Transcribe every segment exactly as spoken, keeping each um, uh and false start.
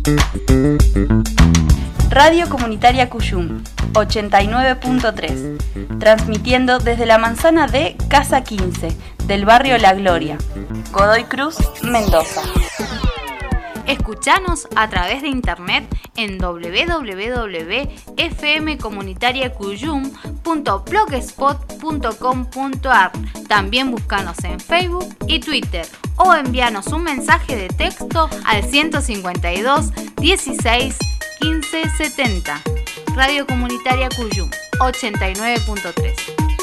Radio Comunitaria Cuyum, ochenta y nueve punto tres, transmitiendo desde la manzana de Casa quince, del barrio La Gloria, Godoy Cruz, Mendoza. Escuchanos a través de internet en doble u doble u doble u punto f m comunitaria cuyum punto blogspot punto com punto a r. También búscanos en Facebook y Twitter o envíanos un mensaje de texto al ciento cincuenta y dos, dieciséis, quince, setenta. Radio Comunitaria Cuyum, ochenta y nueve punto tres.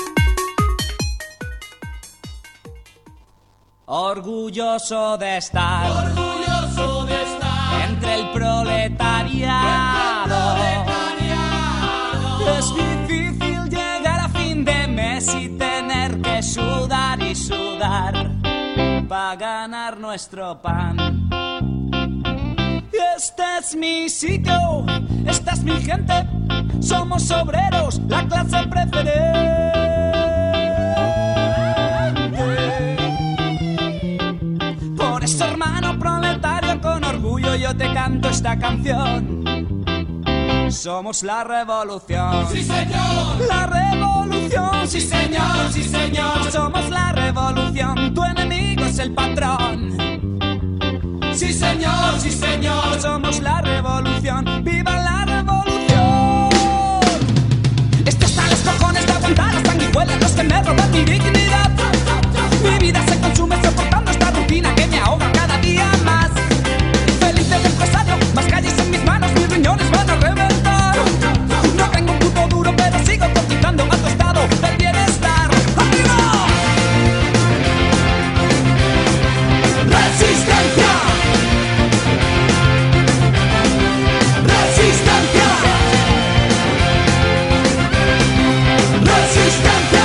Orgulloso de estar, orgulloso de estar entre el proletariado. Entre el proletariado. Es difícil llegar a fin de mes y tener que sudar y sudar para ganar nuestro pan. Este es mi sitio, esta es mi gente, somos obreros, la clase preferente. Por eso, hermano proletario, con orgullo yo te canto esta canción. Somos la revolución. Sí, señor. La revolución. Sí, señor, sí, señor. Somos la revolución. Tu enemigo es el patrón. Sí, señor, sí, señor. Somos la revolución. ¡Viva la revolución! Esto está a los cojones de aguantar las sanguijuelas, los que me roban mi dignidad. Mi vida se consume soportando esta rutina que me ahoga cada día más. Feliz del empresario, más calles en mis manos, mis riñones van a reventar. No tengo un puto duro, pero sigo cotizando a tu estado del bienestar. ¡Arriba! ¡Resistencia! ¡Resistencia! ¡Resistencia!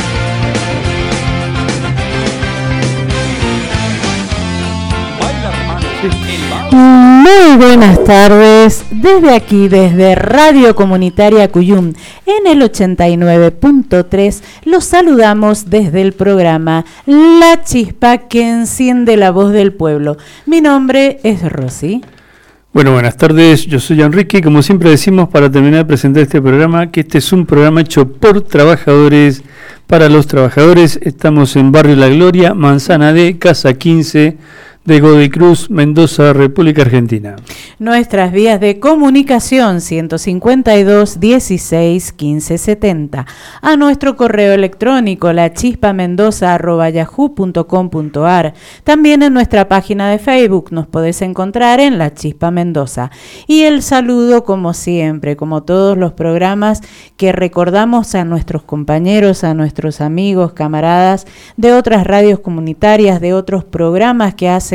Muy buenas tardes, desde aquí, desde Radio Comunitaria Cuyum, en el ochenta y nueve punto tres, los saludamos desde el programa La Chispa que enciende la voz del pueblo. Mi nombre es Rosy. Bueno, buenas tardes, yo soy Enrique, como siempre decimos para terminar de presentar este programa, que este es un programa hecho por trabajadores, para los trabajadores. Estamos en Barrio La Gloria, Manzana D, Casa quince, de Godoy Cruz, Mendoza, República Argentina. Nuestras vías de comunicación ciento cincuenta y dos, dieciséis, quince, setenta. A nuestro correo electrónico lachispamendoza arroba yahoo punto com punto a r. También en nuestra página de Facebook nos podés encontrar en La Chispa Mendoza. Y el saludo, como siempre, como todos los programas, que recordamos a nuestros compañeros, a nuestros amigos, camaradas de otras radios comunitarias, de otros programas que hacen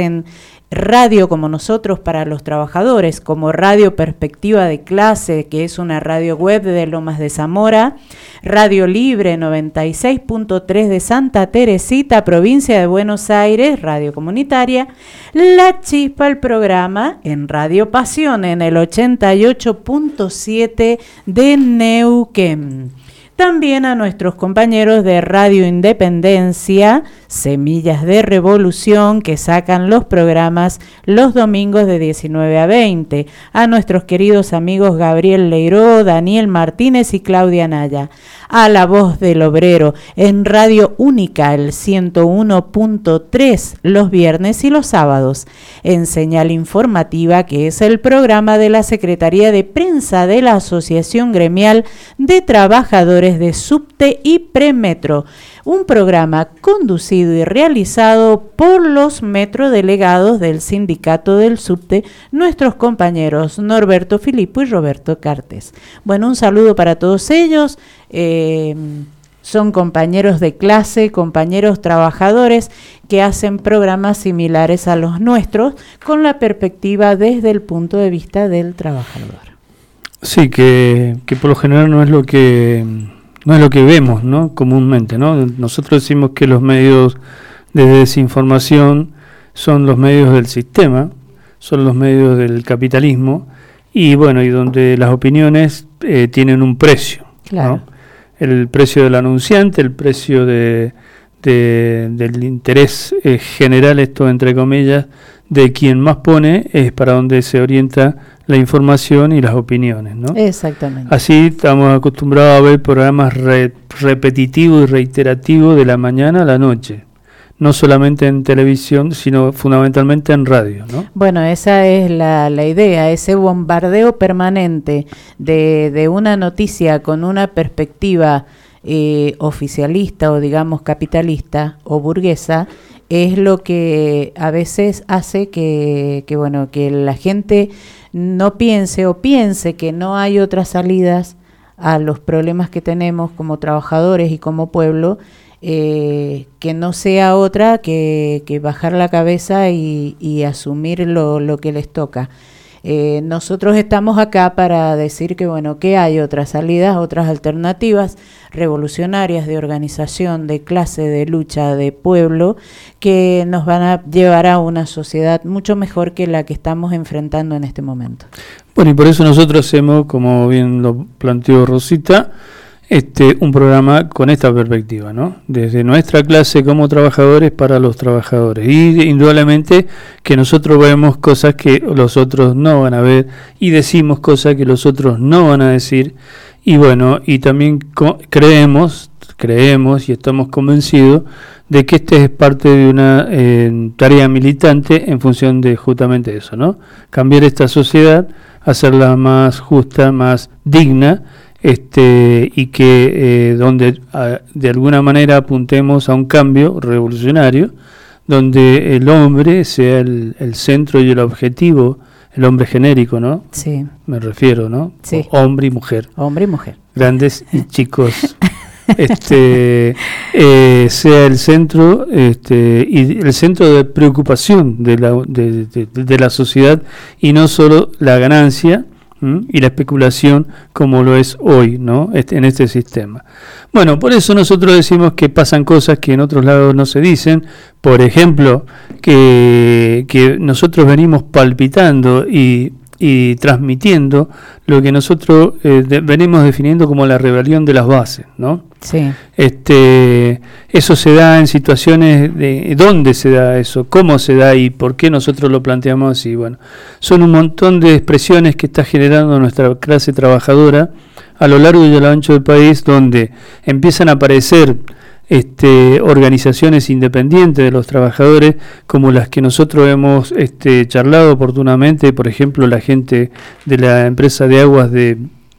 radio como nosotros para los trabajadores, como Radio Perspectiva de Clase, que es una radio web de Lomas de Zamora, Radio Libre noventa y seis punto tres de Santa Teresita, provincia de Buenos Aires, radio comunitaria, La Chispa, el programa en Radio Pasión en el ochenta y ocho punto siete de Neuquén. También a nuestros compañeros de Radio Independencia, Semillas de Revolución, que sacan los programas los domingos de diecinueve a veinte. A nuestros queridos amigos Gabriel Leiró, Daniel Martínez y Claudia Naya. A La Voz del Obrero en Radio Única, el ciento uno punto tres, los viernes y los sábados. En Señal Informativa, que es el programa de la Secretaría de Prensa de la Asociación Gremial de Trabajadores de Subte y Premetro, un programa conducido y realizado por los metrodelegados del Sindicato del Subte, nuestros compañeros Norberto Filippo y Roberto Cartes. Bueno, un saludo para todos ellos, eh, son compañeros de clase, compañeros trabajadores que hacen programas similares a los nuestros con la perspectiva desde el punto de vista del trabajador. Sí, que, que por lo general no es lo que no es lo que vemos, ¿no? Comúnmente, ¿no? Nosotros decimos que los medios de desinformación son los medios del sistema, son los medios del capitalismo, y bueno, y donde las opiniones eh, tienen un precio, claro, ¿no? El precio del anunciante, el precio de, de del interés eh, general, esto entre comillas, de quien más pone es para donde se orienta la información y las opiniones, ¿no? Exactamente. Así estamos acostumbrados a ver programas re- repetitivos y reiterativos de la mañana a la noche, no solamente en televisión, sino fundamentalmente en radio, ¿no? Bueno, esa es la, la idea, ese bombardeo permanente de, de una noticia con una perspectiva eh, oficialista o digamos capitalista o burguesa, es lo que a veces hace que, que bueno, que la gente no piense o piense que no hay otras salidas a los problemas que tenemos como trabajadores y como pueblo, eh, que no sea otra que, que bajar la cabeza y, y asumir lo, lo que les toca. Eh, nosotros estamos acá para decir que bueno, que hay otras salidas, otras alternativas revolucionarias de organización, de clase, de lucha, de pueblo, que nos van a llevar a una sociedad mucho mejor que la que estamos enfrentando en este momento. Bueno, y por eso nosotros hacemos, como bien lo planteó Rosita, este un programa con esta perspectiva, ¿no? Desde nuestra clase como trabajadores para los trabajadores. Y indudablemente que nosotros vemos cosas que los otros no van a ver y decimos cosas que los otros no van a decir. Y bueno, y también co- creemos, creemos y estamos convencidos de que este es parte de una eh, tarea militante en función de justamente eso, ¿no? Cambiar esta sociedad, hacerla más justa, más digna, este y que eh, donde a, de alguna manera apuntemos a un cambio revolucionario, donde el hombre sea el, el centro y el objetivo, el hombre genérico, ¿no? Sí. Me refiero, ¿no? Sí. O hombre y mujer. Hombre y mujer. Grandes y chicos. este eh, sea el centro este y el centro de preocupación de la de, de, de la sociedad y no solo la ganancia ¿m? y la especulación como lo es hoy, ¿no? Este, en este sistema. Bueno, por eso nosotros decimos que pasan cosas que en otros lados no se dicen. Por ejemplo, que que nosotros venimos palpitando y y transmitiendo lo que nosotros eh, de, venimos definiendo como la rebelión de las bases, ¿no? Sí. Este, eso se da en situaciones de dónde se da eso, cómo se da y por qué nosotros lo planteamos así. Bueno, son un montón de expresiones que está generando nuestra clase trabajadora a lo largo y a lo ancho del país, donde empiezan a aparecer Este, organizaciones independientes de los trabajadores como las que nosotros hemos este, charlado oportunamente, por ejemplo la gente de la empresa de aguas de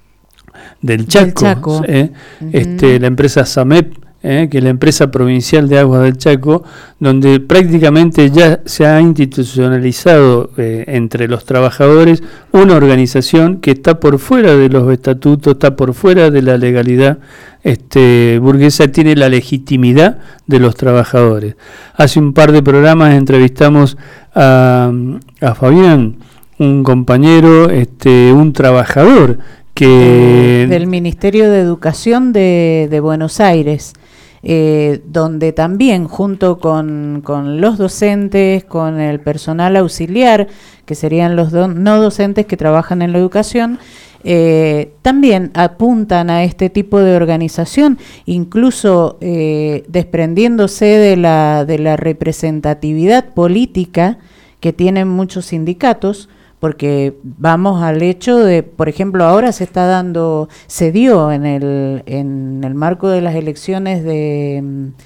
del Chaco, del Chaco. ¿eh? Uh-huh. este, la empresa SAMEP, ¿eh? que es la empresa provincial de aguas del Chaco, donde prácticamente ya se ha institucionalizado eh, entre los trabajadores una organización que está por fuera de los estatutos, está por fuera de la legalidad este, burguesa, tiene la legitimidad de los trabajadores. Hace un par de programas entrevistamos a, a Fabián, un compañero, este, un trabajador que Eh, del Ministerio de Educación de, de Buenos Aires, eh, donde también junto con, con los docentes, con el personal auxiliar, que serían los do- no docentes que trabajan en la educación, eh, también apuntan a este tipo de organización, incluso eh, desprendiéndose de la, de la representatividad política que tienen muchos sindicatos, porque vamos al hecho de, por ejemplo, ahora se está dando, se dio en el en el marco de las elecciones de,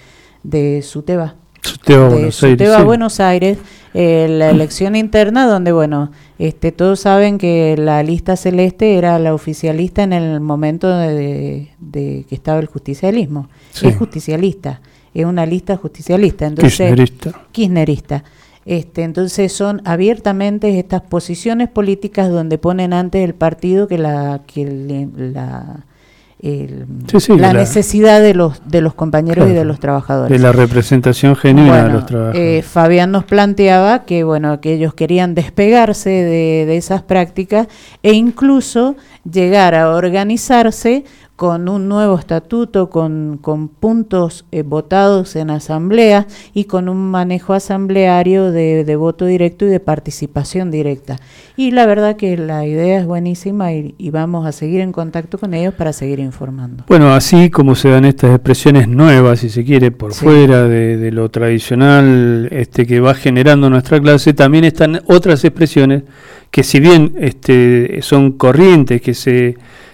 de Suteba, Suteba, de Buenos Aires, Suteba, sí. Buenos Aires, eh, la elección interna donde, bueno, este todos saben que la lista celeste era la oficialista en el momento de, de que estaba el justicialismo. Sí. Es justicialista, es una lista justicialista, entonces Kirchnerista. kirchnerista. Este, entonces son abiertamente estas posiciones políticas donde ponen antes el partido que la que el, la el, Sí, sí, la la- necesidad de los de los compañeros Claro, y de los trabajadores. de la representación genuina de Bueno, los trabajadores. eh, Fabián nos planteaba que bueno que ellos querían despegarse de, de esas prácticas e incluso llegar a organizarse con un nuevo estatuto, con, con puntos eh, votados en asamblea y con un manejo asambleario de, de voto directo y de participación directa. Y la verdad que la idea es buenísima y, y vamos a seguir en contacto con ellos para seguir informando. Bueno, así como se dan estas expresiones nuevas, si se quiere, por sí. fuera de, de lo tradicional este, que va generando nuestra clase, también están otras expresiones que si bien este, son corrientes, que se...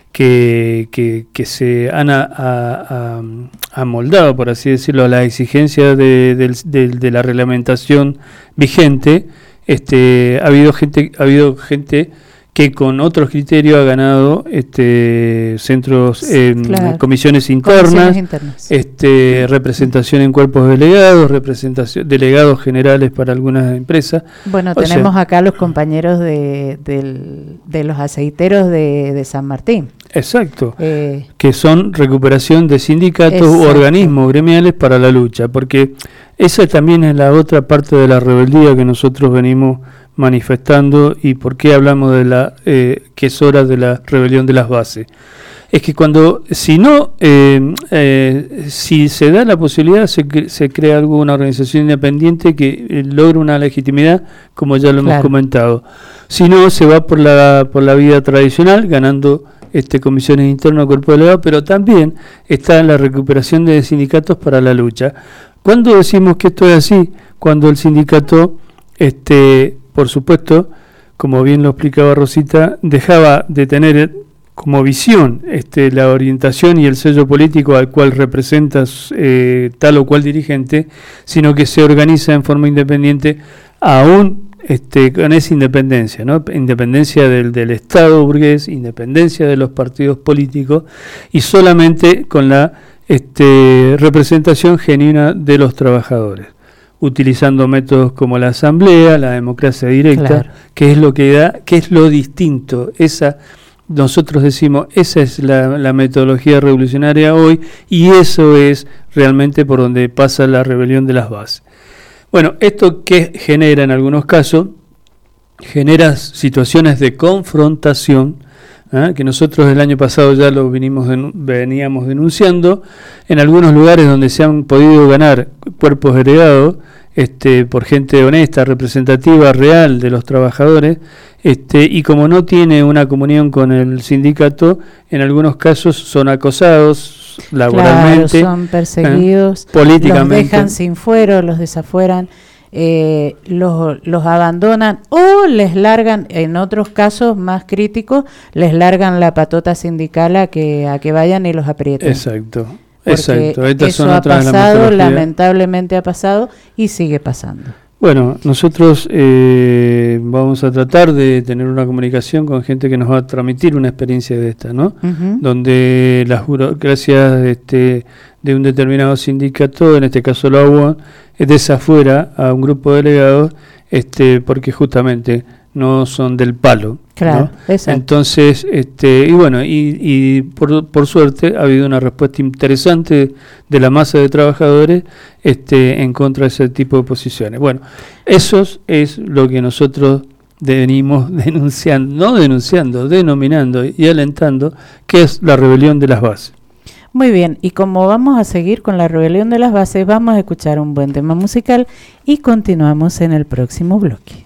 Que, que, que se han a, a, a, amoldado, por así decirlo, a las exigencias de, de, de, de la reglamentación vigente, este, ha habido gente, ha habido gente que con otros criterios ha ganado este, centros, eh, claro. comisiones internas, comisiones internas. Este, representación en cuerpos delegados, representación delegados generales para algunas empresas. Bueno, o tenemos sea, acá los compañeros de, de, de los aceiteros de, de San Martín. Exacto, eh, que son recuperación de sindicatos u organismos gremiales para la lucha, porque esa también es la otra parte de la rebeldía que nosotros venimos manifestando y por qué hablamos de la eh, que es hora de la rebelión de las bases. Es que cuando, si no, eh, eh, si se da la posibilidad, se, se crea alguna organización independiente que eh, logre una legitimidad, como ya lo claro. hemos comentado. Si no, se va por la por la vía tradicional, ganando este comisiones internas, cuerpo delegado, pero también está en la recuperación de sindicatos para la lucha. ¿Cuándo decimos que esto es así? Cuando el sindicato, este, por supuesto, como bien lo explicaba Rosita, dejaba de tener como visión este, la orientación y el sello político al cual representa eh, tal o cual dirigente, sino que se organiza en forma independiente aún este, con esa independencia, ¿no? Independencia del, del Estado burgués, independencia de los partidos políticos y solamente con la este, representación genuina de los trabajadores, utilizando métodos como la asamblea, la democracia directa, claro. que es lo que da, que es lo distinto, esa nosotros decimos, esa es la, la metodología revolucionaria hoy y eso es realmente por donde pasa la rebelión de las bases. Bueno, esto que genera en algunos casos, genera situaciones de confrontación, ¿eh? que nosotros el año pasado ya lo vinimos denun- veníamos denunciando, en algunos lugares donde se han podido ganar cuerpos delegados, Este, por gente honesta, representativa, real de los trabajadores, este, y como no tiene una comunión con el sindicato, en algunos casos son acosados laboralmente, claro, son perseguidos, ¿eh? políticamente. Los dejan sin fuero, los desafueran, eh, los, los abandonan o les largan, en otros casos más críticos, les largan la patota sindical a que, a que vayan y los aprieten. Exacto. Porque Exacto, estas eso son ha otras pasado, lamentablemente ha pasado y sigue pasando. Bueno, nosotros eh, vamos a tratar de tener una comunicación con gente que nos va a transmitir una experiencia de esta, ¿no? Uh-huh. Donde las burocracias este, de un determinado sindicato, en este caso la U A, desafuera a un grupo de delegados este, porque justamente no son del palo. Claro, ¿no? Entonces, este, y bueno, y, y por, por suerte ha habido una respuesta interesante de la masa de trabajadores este, en contra de ese tipo de posiciones. Bueno, eso es lo que nosotros venimos denunciando, no denunciando, denominando y alentando, que es la rebelión de las bases. Muy bien, y como vamos a seguir con la rebelión de las bases, vamos a escuchar un buen tema musical y continuamos en el próximo bloque.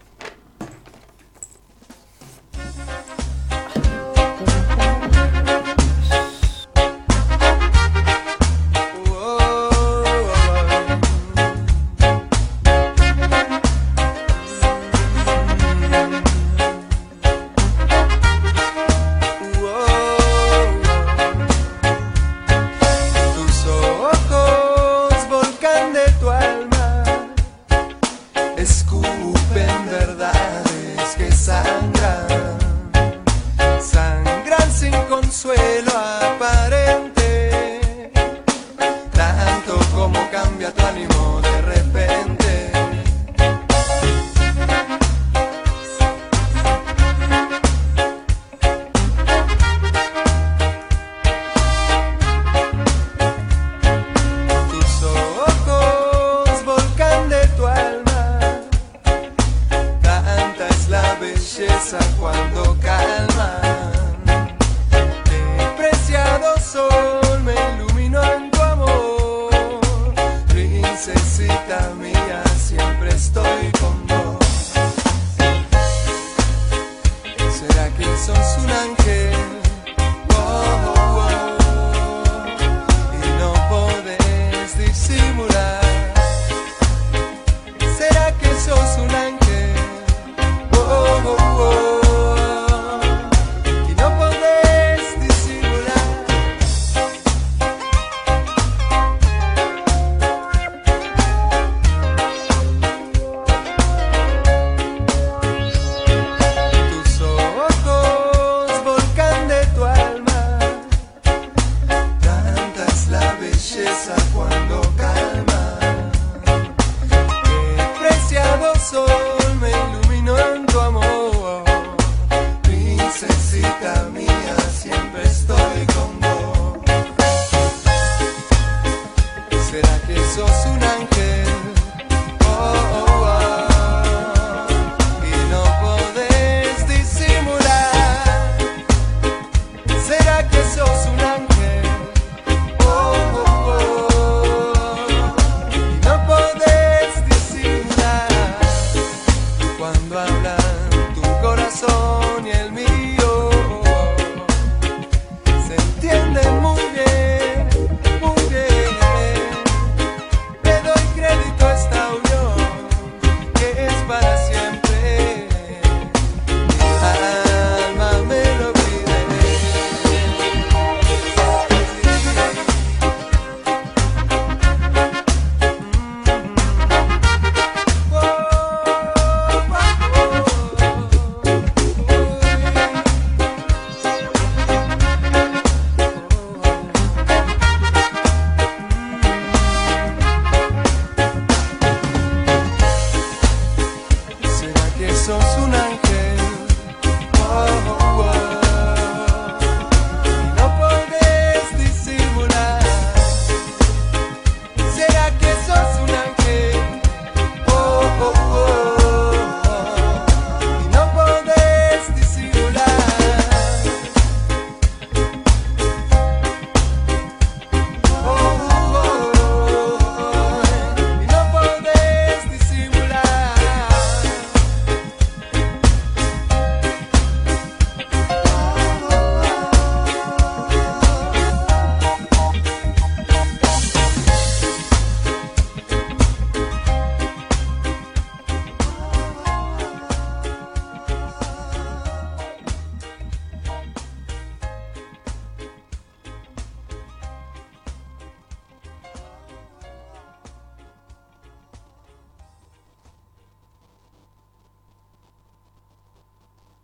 Cuando calman, qué preciado soy.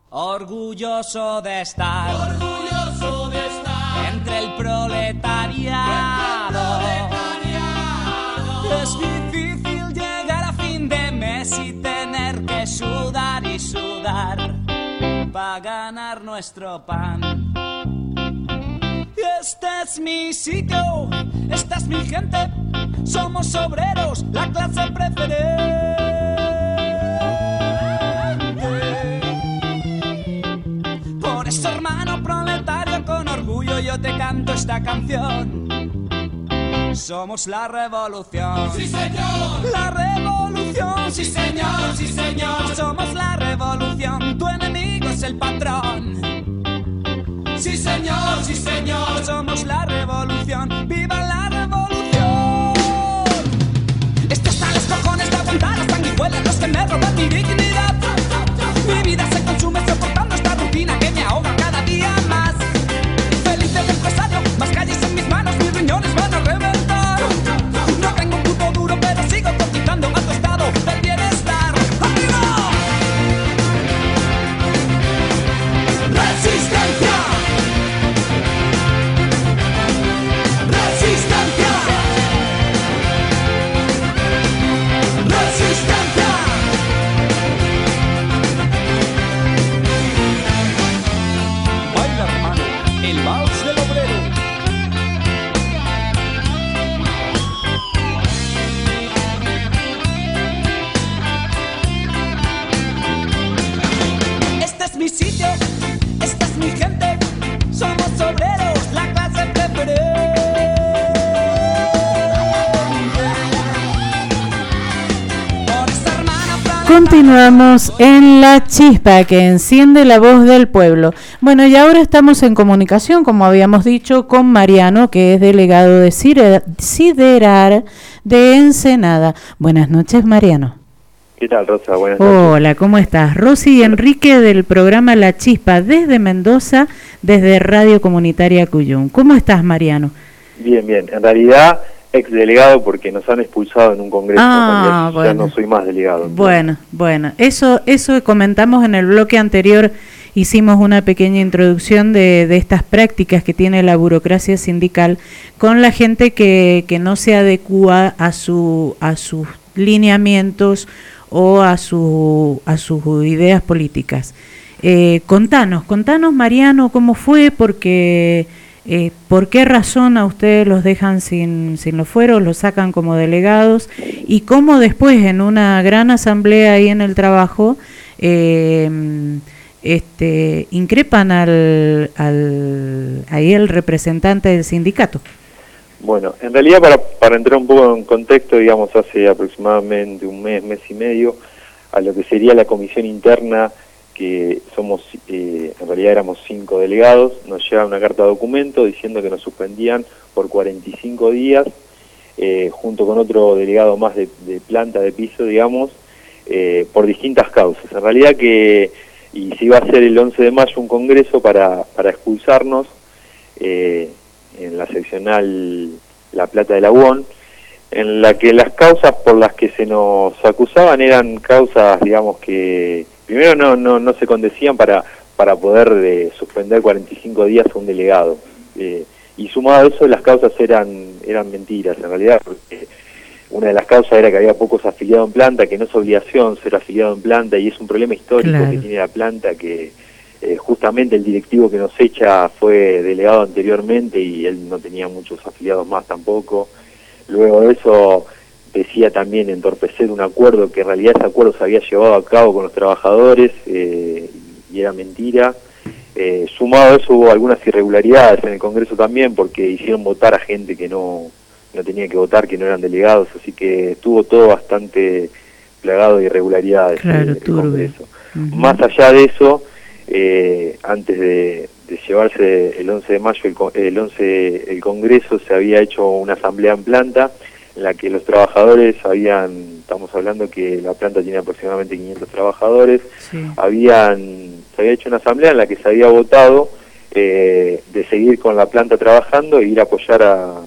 Orgulloso de estar, orgulloso de estar entre el proletariado. Es difícil llegar a fin de mes y tener que sudar y sudar para ganar nuestro pan. Este es mi sitio, esta es mi gente, somos obreros, la clase preferente. Por eso, hermano proletario, con orgullo yo te canto esta canción. Somos la revolución. Sí, señor. La revolución. Sí, señor, sí, señor. Somos la revolución. Tu enemigo es el patrón. Sí, señor, sí, señor. Somos la revolución. ¡Viva la revolución! Esto está a los cojones de aguantar las sanguijuelas, los que me roban mi dignidad. Mi vida se consume soportando esta rutina que me ahoga cada día más. Feliz del empresario, más calles en mis manos, mis riñones van a reventar. No tengo un puto duro, pero sigo cotizando a tu estado del bienestar. ¡Arriba! ¡Resistencia! ¡Resistencia! ¡Resistencia! Baila, hermano, el vals del obrero. Este es mi sitio, esta es mi gente, somos obreros, la clase preferente. Por esa hermana planeta- Continuamos en La Chispa que enciende la voz del pueblo. Bueno, y ahora estamos en comunicación, como habíamos dicho, con Mariano, que es delegado de Cire- Siderar de Ensenada. Buenas noches, Mariano. ¿Qué tal, Rosa? Buenas noches. Hola, ¿cómo estás? Rosy y Enrique del programa La Chispa desde Mendoza, desde Radio Comunitaria Cuyum. ¿Cómo estás, Mariano? Bien, bien. En realidad, ex delegado porque nos han expulsado en un congreso. Ah, Ya bueno. no soy más delegado. Bueno, bueno, eso eso comentamos en el bloque anterior, hicimos una pequeña introducción de, de estas prácticas que tiene la burocracia sindical con la gente que, que no se adecúa a su a sus lineamientos o a su a sus ideas políticas. Eh, contanos, contanos, Mariano, cómo fue, porque eh, por qué razón a ustedes los dejan sin, sin los fueros, los sacan como delegados, y cómo después en una gran asamblea ahí en el trabajo eh, este increpan al, al ahí el representante del sindicato. Bueno, en realidad para, para entrar un poco en contexto, digamos, hace aproximadamente un mes, mes y medio, a lo que sería la comisión interna, que somos, eh, en realidad éramos cinco delegados, nos llega una carta de documento diciendo que nos suspendían por cuarenta y cinco días, eh, junto con otro delegado más de, de planta, de piso, digamos, eh, por distintas causas. En realidad que, y se iba a hacer el once de mayo un congreso para, para expulsarnos, eh, en la seccional La Plata de la U O N, en la que las causas por las que se nos acusaban eran causas, digamos, que primero no no no se condecían para para poder eh, suspender cuarenta y cinco días a un delegado, eh, y sumado a eso las causas eran eran mentiras en realidad, porque una de las causas era que había pocos afiliados en planta, que no es obligación ser afiliado en planta, y es un problema histórico, claro, que tiene la planta, que Eh, justamente el directivo que nos echa fue delegado anteriormente y él no tenía muchos afiliados más tampoco. Luego de eso decía también entorpecer un acuerdo, que en realidad ese acuerdo se había llevado a cabo con los trabajadores, eh, y era mentira. Eh, sumado a eso hubo algunas irregularidades en el Congreso también, porque hicieron votar a gente que no, no tenía que votar, que no eran delegados, así que estuvo todo bastante plagado de irregularidades, claro, el, el Congreso. Uh-huh. Más allá de eso, Eh, antes de, de llevarse el once de mayo el, el, once, el Congreso, se había hecho una asamblea en planta en la que los trabajadores habían, estamos hablando que la planta tiene aproximadamente quinientos trabajadores, sí. habían se había hecho una asamblea en la que se había votado eh, de seguir con la planta trabajando e ir a apoyar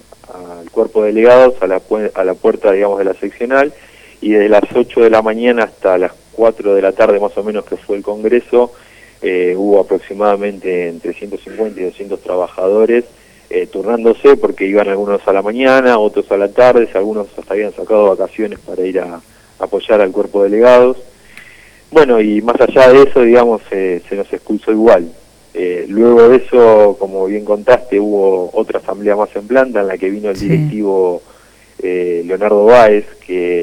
al cuerpo de delegados a la, a la puerta, digamos, de la seccional, y desde las ocho de la mañana hasta las cuatro de la tarde más o menos, que fue el Congreso, eh, hubo aproximadamente entre ciento cincuenta y doscientos trabajadores eh, turnándose, porque iban algunos a la mañana, otros a la tarde, algunos hasta habían sacado vacaciones para ir a, a apoyar al cuerpo de delegados. Bueno, y más allá de eso, digamos, eh, se nos expulsó igual. Eh, luego de eso, como bien contaste, hubo otra asamblea más en planta en la que vino el Sí. directivo eh, Leonardo Báez, que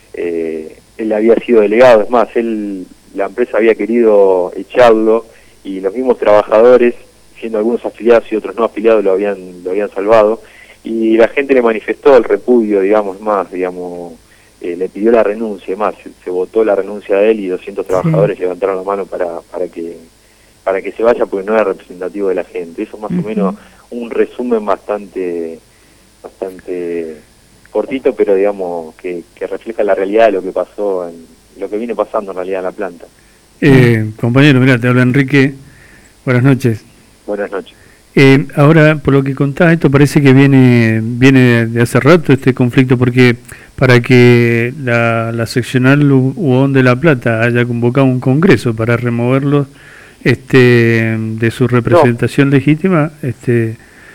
eh, él había sido delegado. Es más, él, la empresa había querido echarlo y los mismos trabajadores, siendo algunos afiliados y otros no afiliados, lo habían lo habían salvado, y la gente le manifestó el repudio, digamos, más, digamos, eh, le pidió la renuncia, más, se, se votó la renuncia de él y doscientos trabajadores Sí. levantaron la mano para para que para que se vaya, porque no era representativo de la gente. Eso más Uh-huh. o menos un resumen bastante bastante cortito, pero digamos que, que refleja la realidad de lo que pasó, en, lo que viene pasando en realidad en la planta. Eh, compañero, mira, te habla Enrique. Buenas noches. Buenas noches. Eh, ahora, por lo que contás, esto parece que viene viene de hace rato este conflicto, porque para que la, la seccional U O N de La Plata haya convocado un congreso para removerlos este, de su representación no. legítima, este,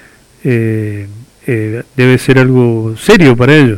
eh, eh, debe ser algo serio para ellos.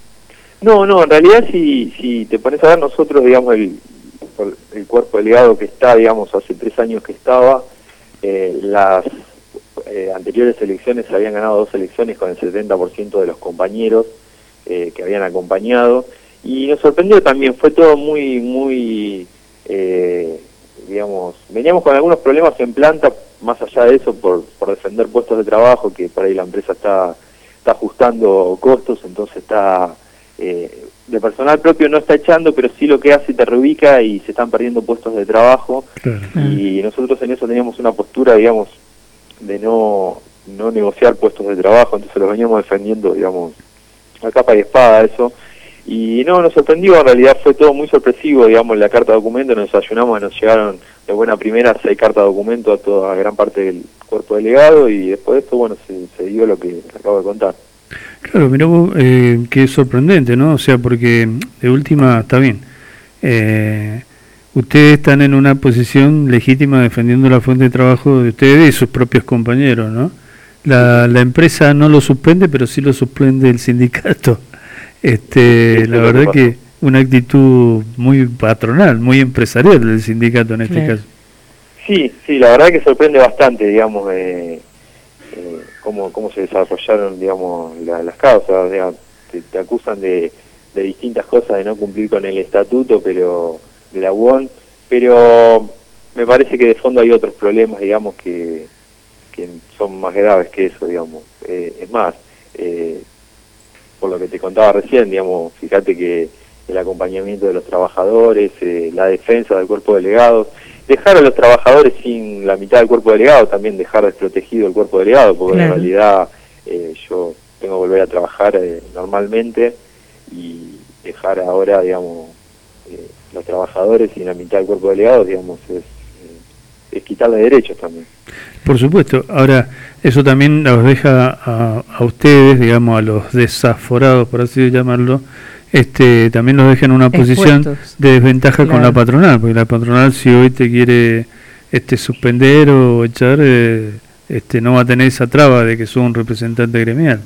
No, no, en realidad si, si te pones a ver, nosotros, digamos, el, el cuerpo delegado que está, digamos, hace tres años que estaba, eh, las eh, anteriores elecciones se habían ganado dos elecciones con el setenta por ciento de los compañeros eh, que habían acompañado, y nos sorprendió también, fue todo muy, muy, eh, digamos, veníamos con algunos problemas en planta, más allá de eso, por, por defender puestos de trabajo, que por ahí la empresa está, está ajustando costos, entonces está... Eh, de personal propio no está echando, pero sí lo que hace te reubica y se están perdiendo puestos de trabajo. Claro. Y nosotros en eso teníamos una postura, digamos, de no no negociar puestos de trabajo, entonces los veníamos defendiendo, digamos, a capa y espada eso. Y no, nos sorprendió, en realidad fue todo muy sorpresivo, digamos, la carta de documento, nos desayunamos, nos llegaron de buena primera seis cartas de documento a toda gran parte del cuerpo delegado, y después de esto, bueno, se, se dio lo que acabo de contar. Claro, mirá vos, eh, que es sorprendente, ¿no? O sea, porque de última, está bien, eh, ustedes están en una posición legítima defendiendo la fuente de trabajo de ustedes y sus propios compañeros, ¿no? La, la empresa no lo suspende, pero sí lo suspende el sindicato. Este, la verdad que una actitud muy patronal, muy empresarial del sindicato en este Claro. caso. Sí, sí, la verdad que sorprende bastante, digamos, eh, eh, cómo, cómo se desarrollaron, digamos, la, las causas. Digamos, te, te acusan de, de distintas cosas, de no cumplir con el estatuto, pero de la U O N, pero me parece que de fondo hay otros problemas, digamos, que, que son más graves que eso, digamos. Eh, es más, eh, por lo que te contaba recién, digamos, fíjate que el acompañamiento de los trabajadores, eh, la defensa del cuerpo de delegados, dejar a los trabajadores sin la mitad del cuerpo delegado, también dejar desprotegido el cuerpo delegado, porque claro. en realidad eh, yo tengo que volver a trabajar eh, normalmente, y dejar ahora, digamos, eh, los trabajadores sin la mitad del cuerpo delegado, digamos, es, eh, es quitarle derechos también. Por supuesto. Ahora, eso también los deja a, a ustedes, digamos, a los desaforados, por así llamarlo, este también los deja en una posición Expuestos. de desventaja Claro. con la patronal, porque la patronal, si hoy te quiere este suspender o echar, eh, este no va a tener esa traba de que sos un representante gremial.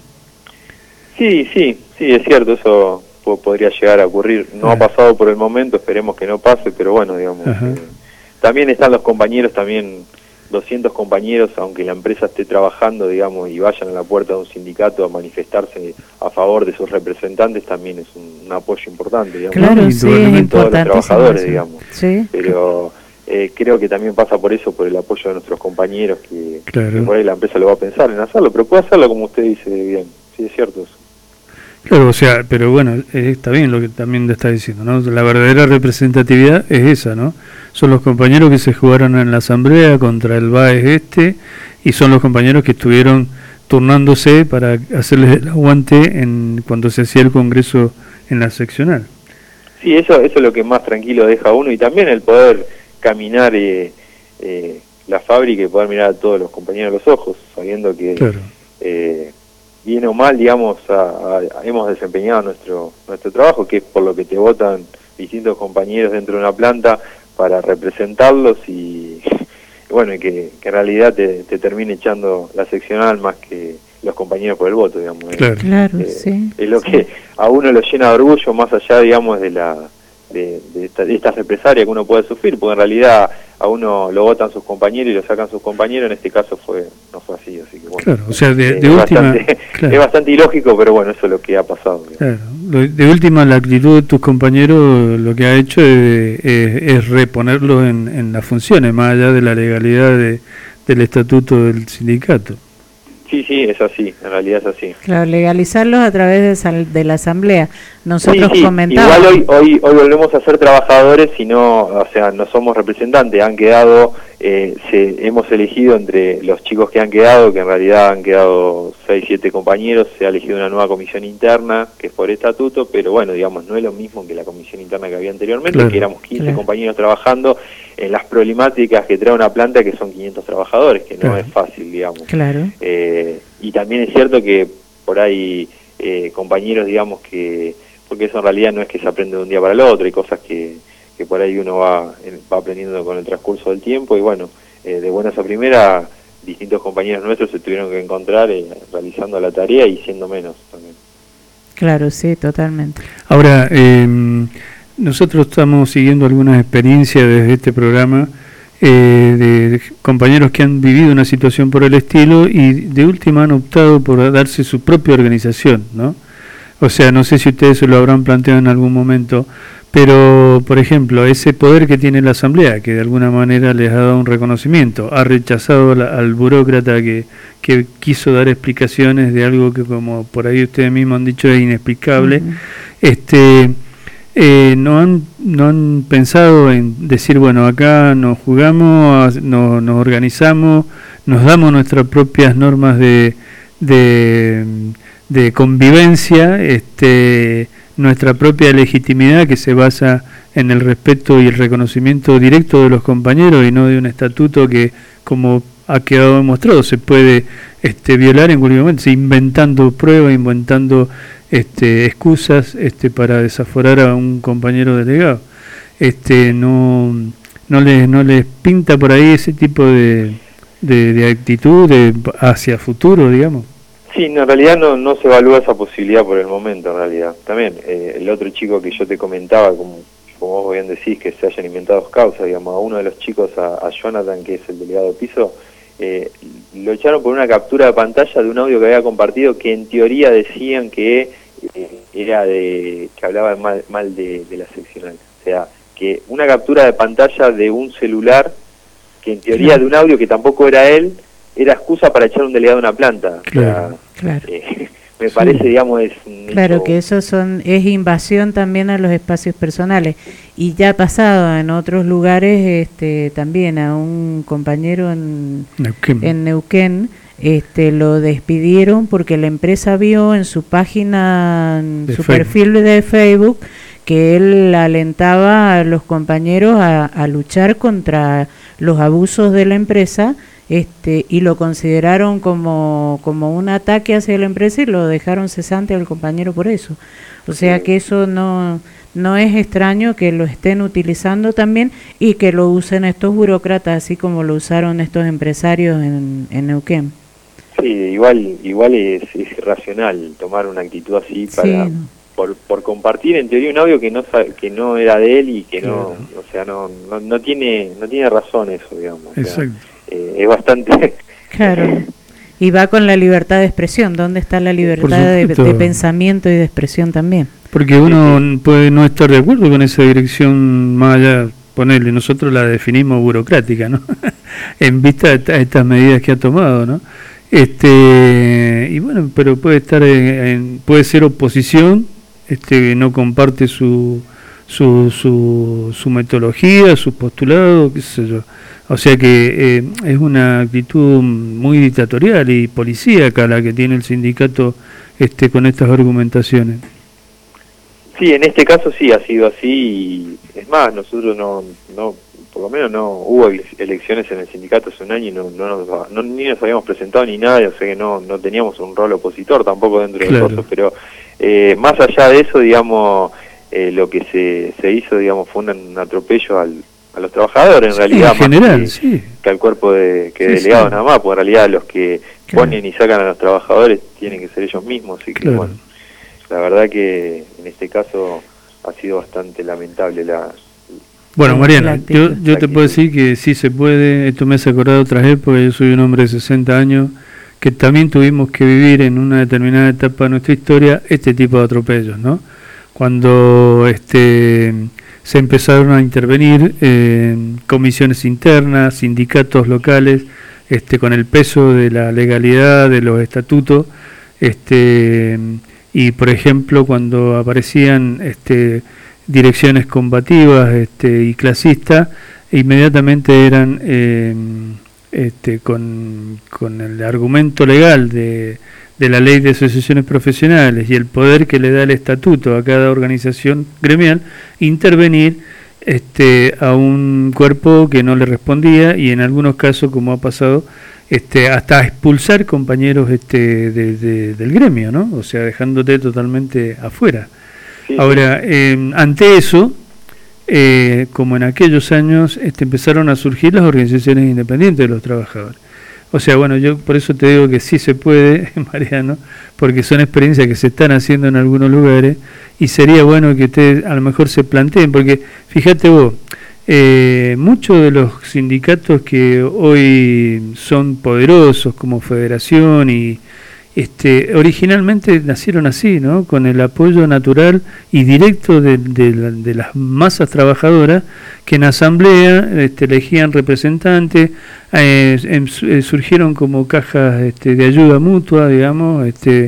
Sí, sí, sí, es cierto, eso po podría llegar a ocurrir. No Ah. ha pasado por el momento, esperemos que no pase, pero bueno, digamos. Ajá. Eh, también están los compañeros, también doscientos compañeros, aunque la empresa esté trabajando, digamos, y vayan a la puerta de un sindicato a manifestarse a favor de sus representantes, también es un, un apoyo importante, digamos. Claro, ¿no? sí, es Todos los importantísimo trabajadores, eso. digamos. Sí. Pero eh, creo que también pasa por eso, por el apoyo de nuestros compañeros, que, Claro. que por ahí la empresa lo va a pensar en hacerlo, pero puede hacerlo como usted dice bien, sí, es cierto eso. Claro, o sea, pero bueno, eh, está bien lo que también te está diciendo, ¿no? La verdadera representatividad es esa, ¿no? Son los compañeros que se jugaron en la asamblea contra el Báez este, y son los compañeros que estuvieron turnándose para hacerles el aguante en cuando se hacía el congreso en la seccional. Sí, eso, eso es lo que más tranquilo deja a uno, y también el poder caminar eh, eh, la fábrica y poder mirar a todos los compañeros a los ojos, sabiendo que Claro. eh, bien o mal, digamos, a, a, hemos desempeñado nuestro nuestro trabajo, que es por lo que te votan distintos compañeros dentro de una planta para representarlos, y, bueno, y que, que en realidad te, te termine echando la seccional más que los compañeros por el voto, digamos. Claro, claro eh, sí. Es lo sí. que a uno lo llena de orgullo, más allá, digamos, de la de, de, esta, de esta represalia que uno puede sufrir, porque en realidad a uno lo votan sus compañeros y lo sacan sus compañeros, en este caso fue no fue así, así que bueno. Claro, o sea, de, eh, de es última... Bastante, claro. Es bastante ilógico, pero bueno, eso es lo que ha pasado. Claro. De última, la actitud de tus compañeros lo que ha hecho es, es, es reponerlos en, en las funciones, más allá de la legalidad de, del estatuto del sindicato. Sí, sí, es así, en realidad es así. Claro, legalizarlos a través de, de la asamblea. Nosotros sí, sí. comentábamos... Igual hoy, hoy, hoy volvemos a ser trabajadores y no, o sea, no somos representantes, han quedado, eh, se, hemos elegido entre los chicos que han quedado, que en realidad han quedado seis, siete compañeros, se ha elegido una nueva comisión interna, que es por estatuto, pero bueno, digamos, no es lo mismo que la comisión interna que había anteriormente, claro, que éramos quince claro. compañeros trabajando en las problemáticas que trae una planta que son quinientos trabajadores, que no claro. es fácil, digamos. Claro. Eh, y también es cierto que por ahí eh, compañeros, digamos, que porque eso en realidad no es que se aprende de un día para el otro, hay cosas que, que por ahí uno va, va aprendiendo con el transcurso del tiempo y bueno, eh, de buenas a primeras distintos compañeros nuestros se tuvieron que encontrar eh, realizando la tarea y siendo menos también. Claro, sí, totalmente. Ahora, eh, nosotros estamos siguiendo algunas experiencias desde este programa eh, de compañeros que han vivido una situación por el estilo y de última han optado por darse su propia organización, ¿no? O sea, no sé si ustedes se lo habrán planteado en algún momento, pero, por ejemplo, ese poder que tiene la Asamblea, que de alguna manera les ha dado un reconocimiento, ha rechazado la, al burócrata que, que quiso dar explicaciones de algo que, como por ahí ustedes mismos han dicho, es inexplicable, uh-huh. este... Eh, no han no han pensado en decir, bueno, acá nos jugamos, nos, nos organizamos, nos damos nuestras propias normas de, de, de convivencia, este, nuestra propia legitimidad que se basa en el respeto y el reconocimiento directo de los compañeros y no de un estatuto que, como ha quedado demostrado, se puede este, violar en cualquier momento, inventando pruebas, inventando este, excusas este, para desaforar a un compañero delegado. Este, no, no les, no les pinta por ahí ese tipo de, de, de actitud de, hacia futuro, digamos. Sí, no, en realidad no, no se evalúa esa posibilidad por el momento, en realidad. También, eh, el otro chico que yo te comentaba, como, como vos bien decís, que se hayan inventado causas, digamos, a uno de los chicos, a, a Jonathan, que es el delegado de piso, eh, lo echaron por una captura de pantalla de un audio que había compartido que en teoría decían que eh, era de, que hablaba mal, mal de, de la seccional. O sea, que una captura de pantalla de un celular, que en teoría de un audio que tampoco era él, era excusa para echar un delegado a una planta. Claro, o sea, claro. Eh, me sí. parece, digamos, es un claro hecho... que eso son es invasión también a los espacios personales y ya ha pasado en otros lugares, este, también a un compañero en Neuquén, en Neuquén este, lo despidieron porque la empresa vio en su página, en de su Facebook. perfil de Facebook, que él alentaba a los compañeros a, a luchar contra los abusos de la empresa. Este, y lo consideraron como, como un ataque hacia la empresa y lo dejaron cesante al compañero por eso. O sea que eso no, no es extraño que lo estén utilizando también y que lo usen estos burócratas así como lo usaron estos empresarios en, en Neuquén. Sí, igual igual es, es irracional tomar una actitud así para... Sí. Por, por compartir en teoría un audio que no que no era de él y que claro. no, o sea, no, no no tiene no tiene razón eso, digamos. O sea, exacto. Eh, es bastante... Claro, y va con la libertad de expresión. ¿Dónde está la libertad de, de pensamiento y de expresión también? Porque uno sí, sí. puede no estar de acuerdo con esa dirección, más allá, ponerle, nosotros la definimos burocrática, ¿no? En vista de t- estas medidas que ha tomado, ¿no? Este, y bueno, pero puede estar en, en, puede ser oposición, este, no comparte su su su, su metodología, su postulado, qué sé yo. O sea que eh, es una actitud muy dictatorial y policíaca la que tiene el sindicato este con estas argumentaciones. Sí, en este caso sí ha sido así y es más, nosotros no, no por lo menos no hubo elecciones en el sindicato hace un año y no, no, nos, no ni nos habíamos presentado ni nada, o sea que no, no teníamos un rol opositor tampoco dentro de claro. los cosas, pero eh, más allá de eso, digamos, eh, lo que se, se hizo, digamos, fue un, un atropello al a los trabajadores, en sí, realidad, en general, que, sí. que al cuerpo de que Sí, delegados sí. nada más, porque en realidad los que Claro. ponen y sacan a los trabajadores tienen que ser ellos mismos, así que Claro. bueno, la verdad que en este caso ha sido bastante lamentable la... Bueno, La Mariana, actitud. yo, yo te puedo decir que sí se puede, esto me hace acordar de otras épocas, yo soy un hombre de sesenta años, que también tuvimos que vivir en una determinada etapa de nuestra historia este tipo de atropellos, ¿no? Cuando este, se empezaron a intervenir eh, comisiones internas, sindicatos locales, este, con el peso de la legalidad, de los estatutos, este, y por ejemplo cuando aparecían este, direcciones combativas este, y clasistas, inmediatamente eran eh, este, con, con el argumento legal de, de la ley de asociaciones profesionales y el poder que le da el estatuto a cada organización gremial, intervenir este, a un cuerpo que no le respondía y en algunos casos, como ha pasado, este, hasta expulsar compañeros este, de, de, del gremio, ¿no? O sea, dejándote totalmente afuera. Sí, Ahora, eh, ante eso, eh, como en aquellos años, este, empezaron a surgir las organizaciones independientes de los trabajadores. O sea, bueno, yo por eso te digo que sí se puede, Mariano, porque son experiencias que se están haciendo en algunos lugares y sería bueno que ustedes a lo mejor se planteen, porque fíjate vos, eh, muchos de los sindicatos que hoy son poderosos como Federación y este originalmente nacieron así, ¿no? Con el apoyo natural y directo de, de, la, de las masas trabajadoras que en asamblea este, elegían representantes, eh, en, eh, surgieron como cajas este, de ayuda mutua, digamos, este,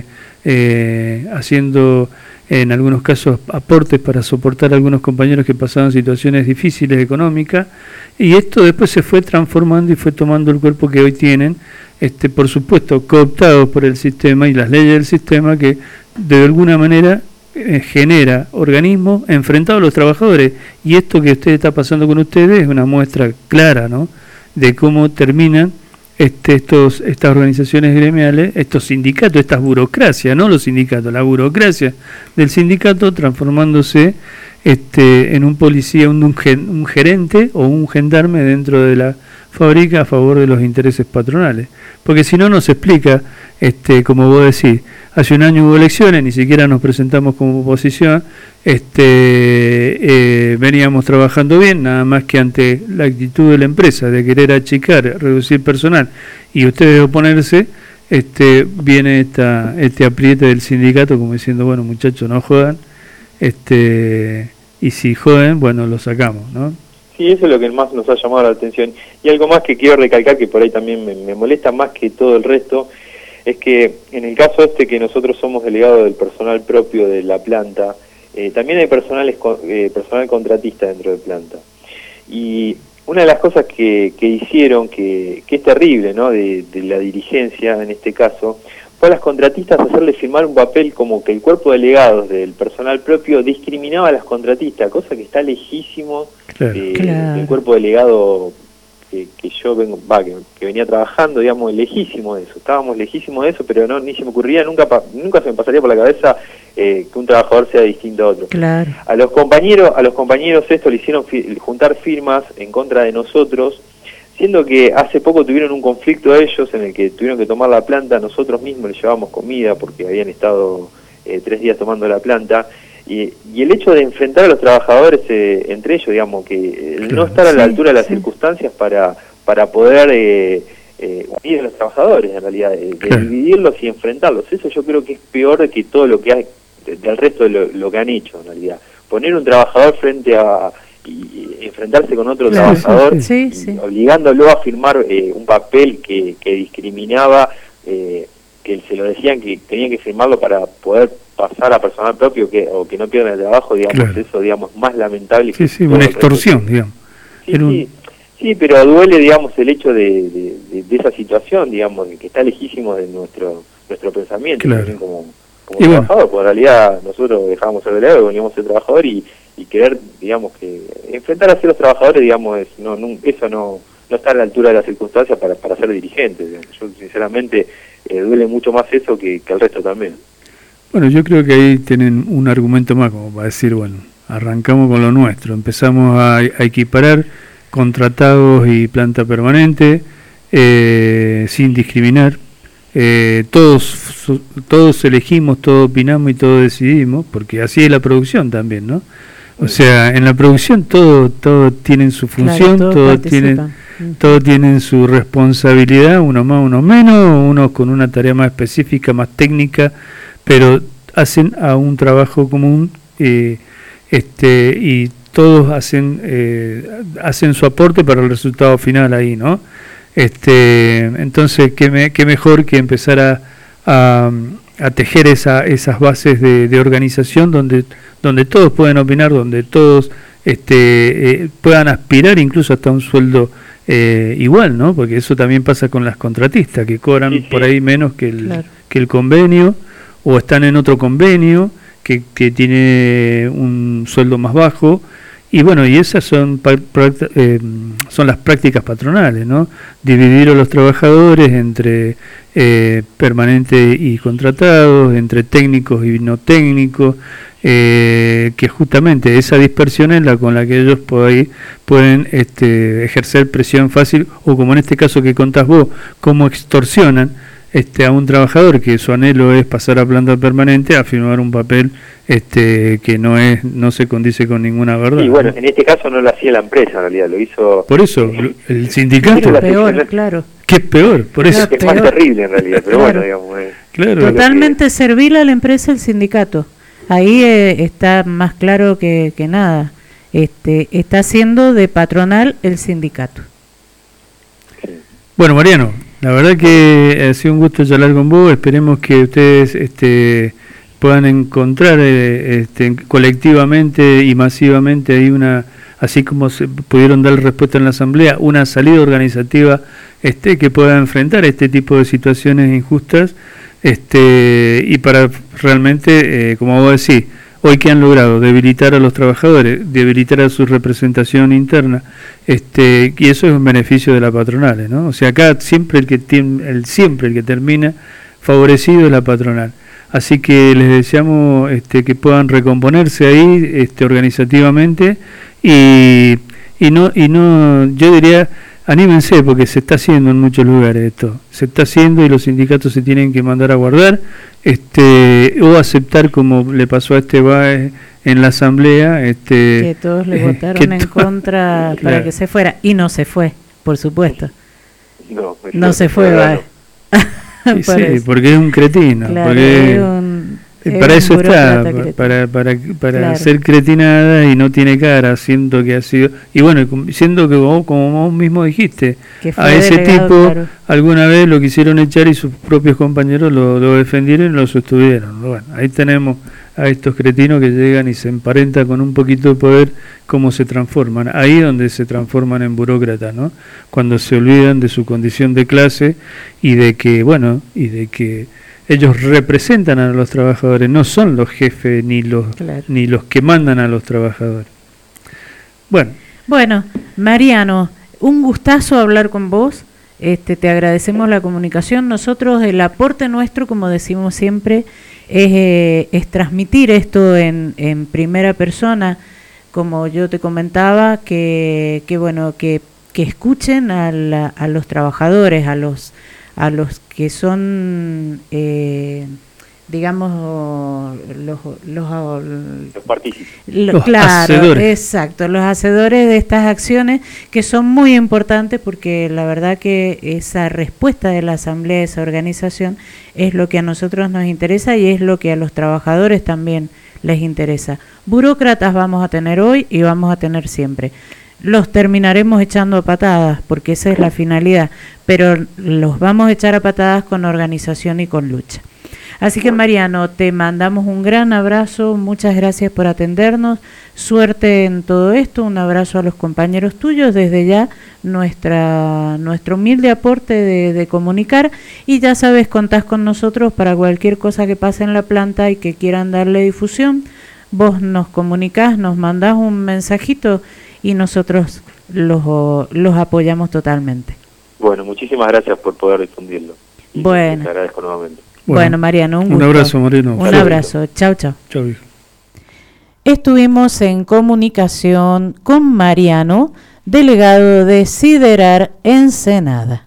eh, haciendo en algunos casos aportes para soportar a algunos compañeros que pasaban situaciones difíciles económicas, y esto después se fue transformando y fue tomando el cuerpo que hoy tienen, este, por supuesto cooptados por el sistema y las leyes del sistema, que de alguna manera eh, genera organismos enfrentados a los trabajadores, y esto que usted está pasando con ustedes es una muestra clara, ¿no?, de cómo terminan Este, estos, estas organizaciones gremiales, estos sindicatos, estas burocracias, no los sindicatos, la burocracia del sindicato transformándose este, en un policía, un, un, un gerente o un gendarme dentro de la fábrica a favor de los intereses patronales. Porque si no, nos explica, este, como vos decís, hace un año hubo elecciones, ni siquiera nos presentamos como oposición, este, eh, veníamos trabajando bien, nada más que ante la actitud de la empresa de querer achicar, reducir personal y ustedes oponerse, este, viene esta, este apriete del sindicato como diciendo, bueno, muchachos, no jodan, este, y si joden, bueno, lo sacamos, ¿no? Sí, eso es lo que más nos ha llamado la atención. Y algo más que quiero recalcar, que por ahí también me, me molesta más que todo el resto, es que en el caso este que nosotros somos delegados del personal propio de la planta, eh, también hay personal, eh, personal contratista dentro de planta. Y una de las cosas que, que hicieron, que, que es terrible, ¿no?, de, de la dirigencia en este caso, fue a las contratistas hacerle firmar un papel como que el cuerpo de delegados del personal propio discriminaba a las contratistas, cosa que está lejísimo Claro. eh, Claro. del cuerpo delegado que, que yo vengo, va, que, que venía trabajando, digamos, lejísimo de eso. Estábamos lejísimos de eso, pero no, ni se me ocurría, nunca pa, nunca se me pasaría por la cabeza eh, que un trabajador sea distinto a otro. Claro. A los compañeros, a los compañeros esto le hicieron fi juntar firmas en contra de nosotros, siendo que hace poco tuvieron un conflicto ellos en el que tuvieron que tomar la planta, nosotros mismos les llevábamos comida porque habían estado eh, tres días tomando la planta, y, y el hecho de enfrentar a los trabajadores eh, entre ellos, digamos, que el no estar a la Sí, altura de las sí. circunstancias para, para poder eh, eh, unir a los trabajadores, en realidad, de, de Claro. dividirlos y enfrentarlos, eso yo creo que es peor que todo lo que hay, de- del resto de lo, lo que han hecho, en realidad. Poner un trabajador frente a... y, y enfrentarse con otro Claro, trabajador, sí, y sí. obligándolo a firmar eh, un papel que, que discriminaba, eh, que se lo decían que tenían que firmarlo para poder pasar a personal propio que o que no pierdan el trabajo, digamos, Claro. eso, digamos, más lamentable. Sí, que sí, todo una el resto. extorsión, digamos. Sí, Era un- sí, sí, pero duele, digamos, el hecho de, de, de, de esa situación, digamos, de que está lejísimo de nuestro nuestro pensamiento, Claro. también como, como Y bueno. trabajador, porque en realidad nosotros dejábamos ser delegados, veníamos a ser trabajador y, y querer, digamos, que enfrentar a los trabajadores, digamos, es, no, no, eso no, no está a la altura de las circunstancias para, para ser dirigente. Digamos. Yo, sinceramente, eh, duele mucho más eso que, que el resto también. Bueno, yo creo que ahí tienen un argumento más como para decir, bueno, arrancamos con lo nuestro, empezamos a, a equiparar contratados y planta permanente, eh, sin discriminar. Eh, todos todos elegimos, todos opinamos y todos decidimos, porque así es la producción también, ¿no? O sea, en la producción todo todo tienen su función, claro, todos tienen uh-huh. todos tienen su responsabilidad, unos más, unos menos, unos con una tarea más específica, más técnica, pero hacen a un trabajo común, eh, este y todos hacen eh, hacen su aporte para el resultado final ahí, ¿no? Este, entonces, ¿qué, me, qué mejor que empezar a, a, a tejer esa, esas bases de, de organización donde, donde todos pueden opinar, donde todos este, eh, puedan aspirar incluso hasta un sueldo eh, igual, ¿no? Porque eso también pasa con las contratistas, que cobran sí, sí. por ahí menos que el, claro. que el convenio, o están en otro convenio que, que tiene un sueldo más bajo. Y bueno, y esas son eh, son las prácticas patronales, ¿no? Dividir a los trabajadores entre eh, permanentes y contratados, entre técnicos y no técnicos, eh, que justamente esa dispersión es la con la que ellos pueden, pueden este, ejercer presión fácil, o como en este caso que contás vos, cómo extorsionan este, a un trabajador que su anhelo es pasar a planta permanente a firmar un papel este que no es no se condice con ninguna verdad. Y bueno, en este caso no lo hacía la empresa, en realidad lo hizo... Por eso, el sindicato... Es peor, claro. ¿Qué es peor? Por eso. Es más terrible en realidad, pero claro. bueno, digamos... Eh, claro. Totalmente servil a la empresa el sindicato. Ahí eh, está más claro que, que nada. Este está haciendo de patronal el sindicato. Bueno, Mariano, la verdad que ha sido un gusto charlar con vos. Esperemos que ustedes... este puedan encontrar eh, este, colectivamente y masivamente ahí una, así como se pudieron dar respuesta en la asamblea, una salida organizativa este que pueda enfrentar este tipo de situaciones injustas, este y para realmente, eh, como vos decís, hoy que han logrado debilitar a los trabajadores, debilitar a su representación interna, este y eso es un beneficio de las patronales, ¿no? O sea, acá siempre el que tiene, el siempre el que termina favorecido es la patronal. Así que les deseamos este, que puedan recomponerse ahí este, organizativamente y, y no y no yo diría anímense, porque se está haciendo en muchos lugares esto, se está haciendo y los sindicatos se tienen que mandar a guardar este o aceptar, como le pasó a este Báez en la asamblea, este que todos le votaron en contra para claro. que se fuera, y no se fue, por supuesto. No, no se fue Báez. Sí, sí, porque es un cretino, claro, porque un, para eso está, para para para claro. ser cretinada y no tiene cara, siento que ha sido, y bueno, siendo que vos, como vos mismo dijiste, a ese delegado, tipo claro. alguna vez lo quisieron echar y sus propios compañeros lo, lo defendieron y lo sostuvieron. Bueno, ahí tenemos a estos cretinos que llegan y se emparentan con un poquito de poder, cómo se transforman, ahí donde se transforman en burócratas, ¿no? Cuando se olvidan de su condición de clase y de que, bueno, y de que ellos representan a los trabajadores, no son los jefes ni los claro. ni los que mandan a los trabajadores. Bueno. Bueno, Mariano, un gustazo hablar con vos. Este, te agradecemos la comunicación. Nosotros, el aporte nuestro, como decimos siempre, es, eh, es transmitir esto en, en primera persona, como yo te comentaba, que, que bueno, que, que escuchen a, la, a los trabajadores, a los a los que son, eh, digamos, los los, los partícipes. Lo, los claro, hacedores. Exacto, los hacedores de estas acciones, que son muy importantes, porque la verdad que esa respuesta de la asamblea, esa organización, es lo que a nosotros nos interesa y es lo que a los trabajadores también les interesa. Burócratas vamos a tener hoy y vamos a tener siempre. Los terminaremos echando a patadas, porque esa es la finalidad, pero los vamos a echar a patadas con organización y con lucha. Así que, Mariano, te mandamos un gran abrazo, muchas gracias por atendernos, suerte en todo esto, un abrazo a los compañeros tuyos, desde ya nuestra nuestro humilde aporte de, de comunicar, y ya sabes, contás con nosotros para cualquier cosa que pase en la planta y que quieran darle difusión. Vos nos comunicás, nos mandás un mensajito y nosotros los, los apoyamos totalmente. Bueno, muchísimas gracias por poder difundirlo. Y bueno. Te agradezco nuevamente. Bueno, bueno, Mariano, un, un abrazo, Mariano. Un Salud. abrazo. Chau, chau. Chau, hijo. Estuvimos en comunicación con Mariano delegado de Siderar Ensenada.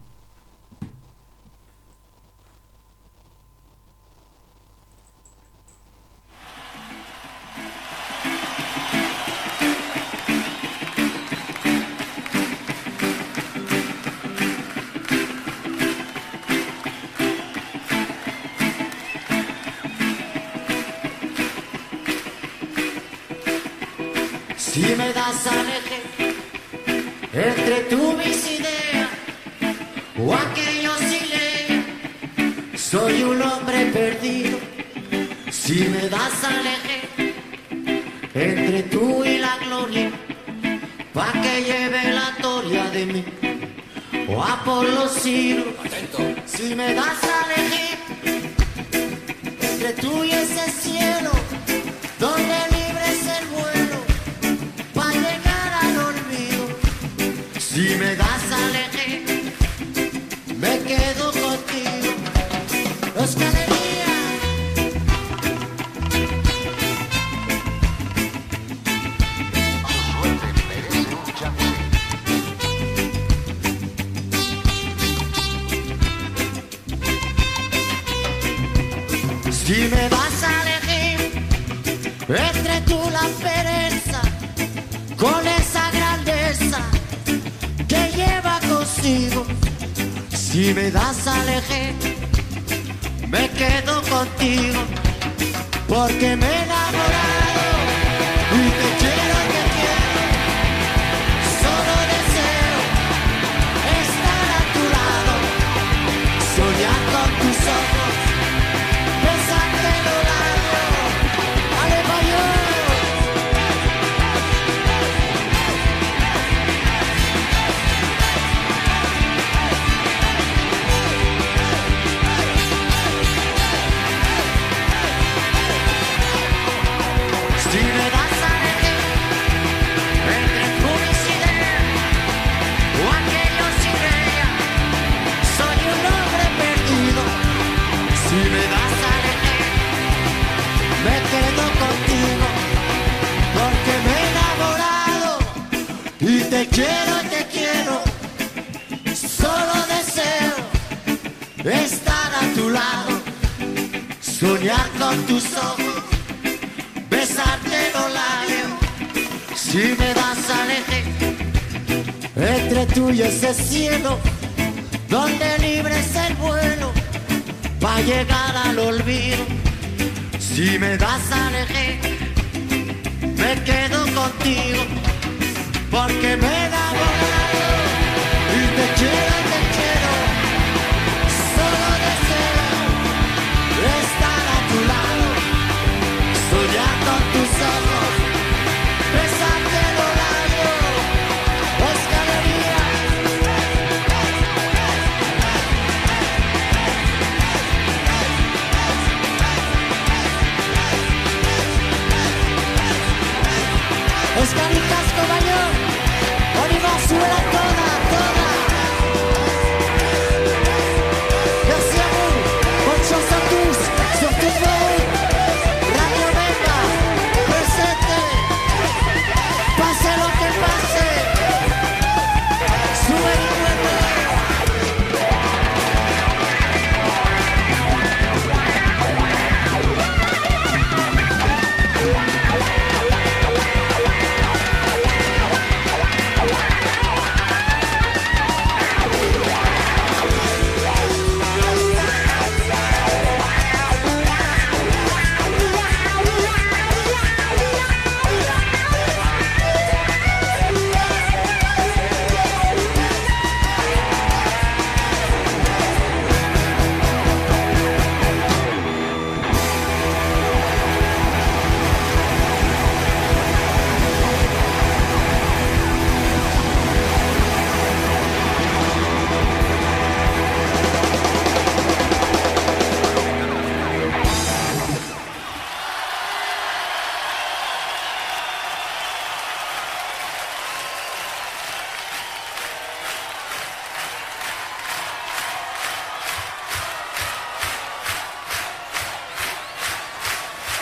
Si me das a elegir entre tú mis ideas o aquellos ideas, soy un hombre perdido. Si me das a elegir entre tú y la gloria, pa' que lleve la gloria de mí o a por los siglos. Si me das a elegir entre tú y ese cielo donde libre es el vuelo pa' llegar al olvido. Si me das a elegir, me quedo contigo. Los galerías. Si me vas a elegir entre tú la pereza con esa grandeza que lleva consigo, si me das a elegir, me quedo contigo, porque me he enamorado y te quiero, te quiero. Solo deseo estar a tu lado, soñar con tus ojos, besarte los labios. ¡Ale, payo! Si me das a elegir entre tú mis ideas o aquellos ideas, soy un hombre perdido. Si me das a elegir, me quedo contigo, porque me he enamorado y te quiero, te quiero. Solo deseo estar a tu lado, soñar con tus ojos, besarte los labios. Si me das a elegir entre tú y ese cielo donde libre es el vuelo pa' llegar al olvido. Si me das a elegir, me quedo contigo, porque me he enamorado y te quiero, te quiero. Solo deseo estar a tu lado, soñar con tus ojos, besarte los labios. Las galerías. Escalitas, compañero, Oliva, suela toda, toda. Gracias, ocho Santos, Santos, Radio Venga, presente, pase lo que pase, sube el cuerpo.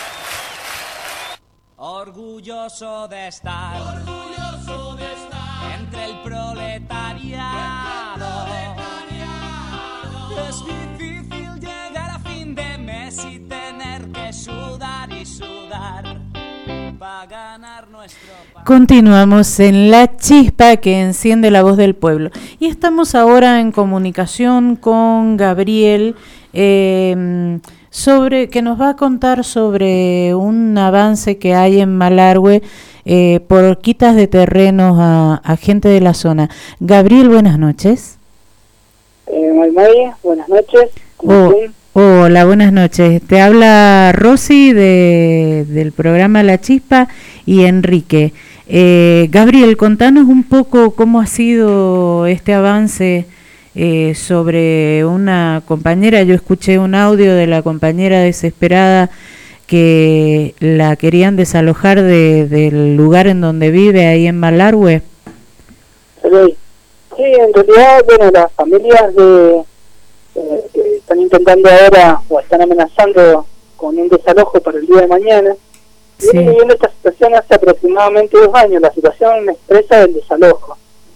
Orgulloso de estar, Orgulloso de estar entre el proletariado. Es difícil llegar a fin de mes y tener que sudar y sudar para ganar nuestro pan. Continuamos en La Chispa que enciende la voz del pueblo y estamos ahora en comunicación con Gabriel eh, sobre que nos va a contar sobre un avance que hay en Malargüe eh, por quitas de terrenos a, a gente de la zona. Gabriel, buenas noches. Eh, Maymay, buenas noches. Oh, hola, buenas noches. Te habla Rosy de, del programa La Chispa y Enrique. Eh, Gabriel, contanos un poco cómo ha sido este avance eh, sobre una compañera. Yo escuché un audio de la compañera desesperada que la querían desalojar de, del lugar en donde vive, ahí en Malargüe. Sí. Sí, en realidad, bueno, las familias de, eh, que están intentando ahora o están amenazando con un desalojo para el día de mañana, sí. Vienen viviendo esta situación hace aproximadamente dos años, la situación expresa del desalojo.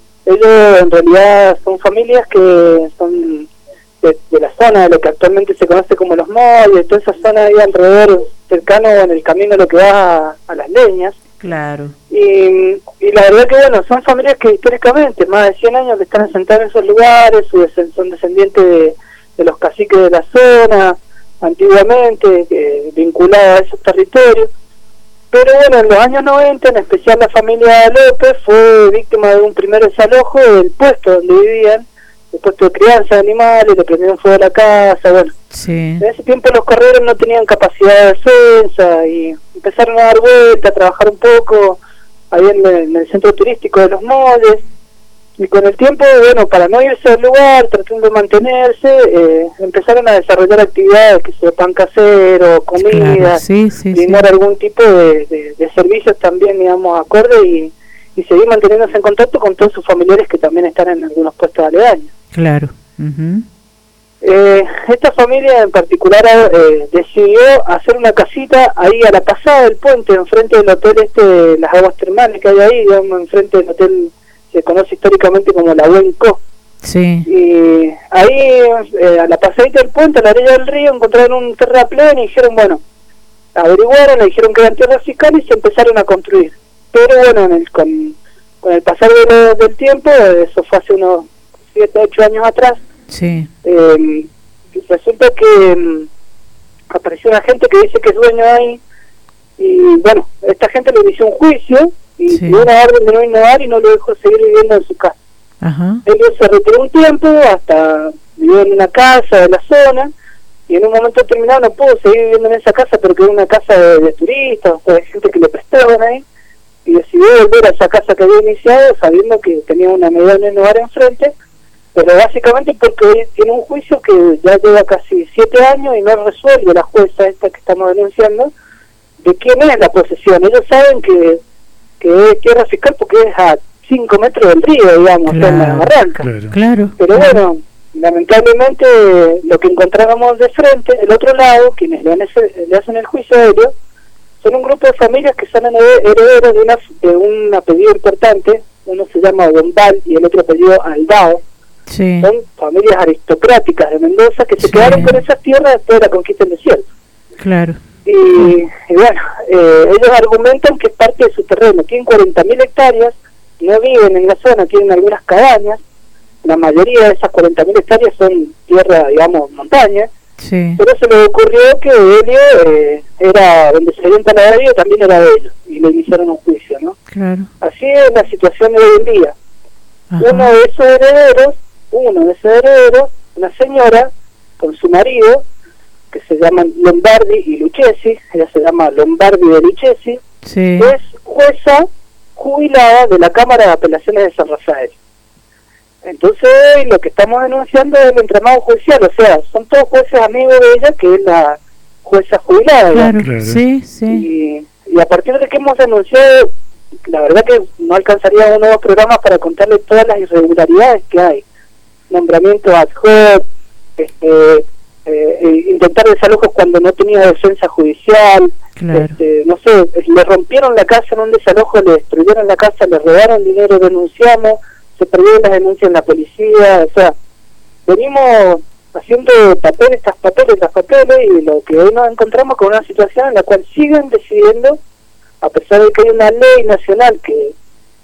Ellos en realidad son familias que son de, de la zona, de lo que actualmente se conoce como Los Molles, toda esa zona ahí alrededor, cercano en el camino lo que va a, a Las Leñas. Claro. Y, y la verdad que, bueno, son familias que históricamente, más de cien años que están asentadas en esos lugares, son descendientes de, de los caciques de la zona, antiguamente, eh, vinculadas a esos territorios. Pero bueno, en los años noventa, en especial la familia López fue víctima de un primer desalojo del puesto donde vivían, el puesto de crianza de animales, le prendieron fuego a la casa, bueno. Sí. En ese tiempo los correros no tenían capacidad de defensa y empezaron a dar vuelta, a trabajar un poco ahí en el, en el centro turístico de Los Molles, y con el tiempo, bueno, para no irse al lugar, tratando de mantenerse, eh, empezaron a desarrollar actividades, que sea pan casero, comida, claro, sí, sí, brindar sí. algún tipo de, de, de servicios también, digamos, acorde, y, y seguir manteniéndose en contacto con todos sus familiares que también están en algunos puestos aledaños. Claro. Uh-huh. Eh, esta familia en particular eh, decidió hacer una casita ahí a la pasada del puente, enfrente del hotel este, las aguas termales que hay ahí, digamos, enfrente del hotel se conoce históricamente como la Huenco. Sí. Y ahí eh, a la pasadita del puente, a la orilla del río, encontraron un terraplén y dijeron, bueno, averiguaron, le dijeron que eran tierras fiscales y se empezaron a construir. Pero bueno, en el, con, con el pasar de lo, del tiempo, eso fue hace unos siete, ocho años atrás, sí. Eh, resulta que um, apareció una gente que dice que es dueño ahí y bueno, esta gente le inició un juicio y sí. dio una orden de no innovar y no lo dejó seguir viviendo en su casa. Ajá. Él se retiró un tiempo, hasta vivió en una casa de la zona y en un momento determinado no pudo seguir viviendo en esa casa porque era una casa de, de turistas, o de gente que le prestaban ahí, y decidió volver a esa casa que había iniciado sabiendo que tenía una medida de innovar enfrente, pero básicamente porque tiene un juicio que ya lleva casi siete años y no resuelve la jueza esta que estamos denunciando de quién es la posesión. Ellos saben que, que es tierra fiscal porque es a cinco metros del río, digamos, claro, en la barranca. Claro. Claro. Pero claro. bueno, lamentablemente lo que encontrábamos de frente, el otro lado, quienes le, han ese, le hacen el juicio a ellos, son un grupo de familias que son herederos de, una, de un apellido importante. Uno se llama Bombal y el otro apellido Aldao. Sí. Son familias aristocráticas de Mendoza que se sí. quedaron con esas tierras después de la conquista del desierto. Claro. Y, y bueno, eh, ellos argumentan que es parte de su terreno. Tienen cuarenta mil hectáreas, no viven en la zona, tienen algunas cabañas. La mayoría de esas cuarenta mil hectáreas son tierra, digamos, montaña. Sí. Pero se les ocurrió que Helio eh, era donde se había taladrado, también era de ellos. Y le iniciaron un juicio, ¿no? Claro. Así es la situación de hoy en día. Ajá. Uno de esos herederos, uno de esos herederos, una señora con su marido, que se llaman Lombardi y Lucchesi, ella se llama Lombardi de Lucchesi, sí. es jueza jubilada de la Cámara de Apelaciones de San Rafael. Entonces lo que estamos denunciando es el entramado judicial, o sea, son todos jueces amigos de ella, que es la jueza jubilada. Claro, claro. sí, sí. Y, y a partir de que hemos denunciado, la verdad que no alcanzaría uno o dos programas para contarle todas las irregularidades que hay. Nombramiento ad hoc, este, eh, eh, intentar desalojos cuando no tenía defensa judicial, claro. este, no sé, le rompieron la casa en un desalojo, le destruyeron la casa, le robaron dinero, denunciamos, se perdieron las denuncias en la policía, o sea, venimos haciendo papeles tras papeles tras papeles y lo que hoy nos encontramos con una situación en la cual siguen decidiendo, a pesar de que hay una ley nacional que,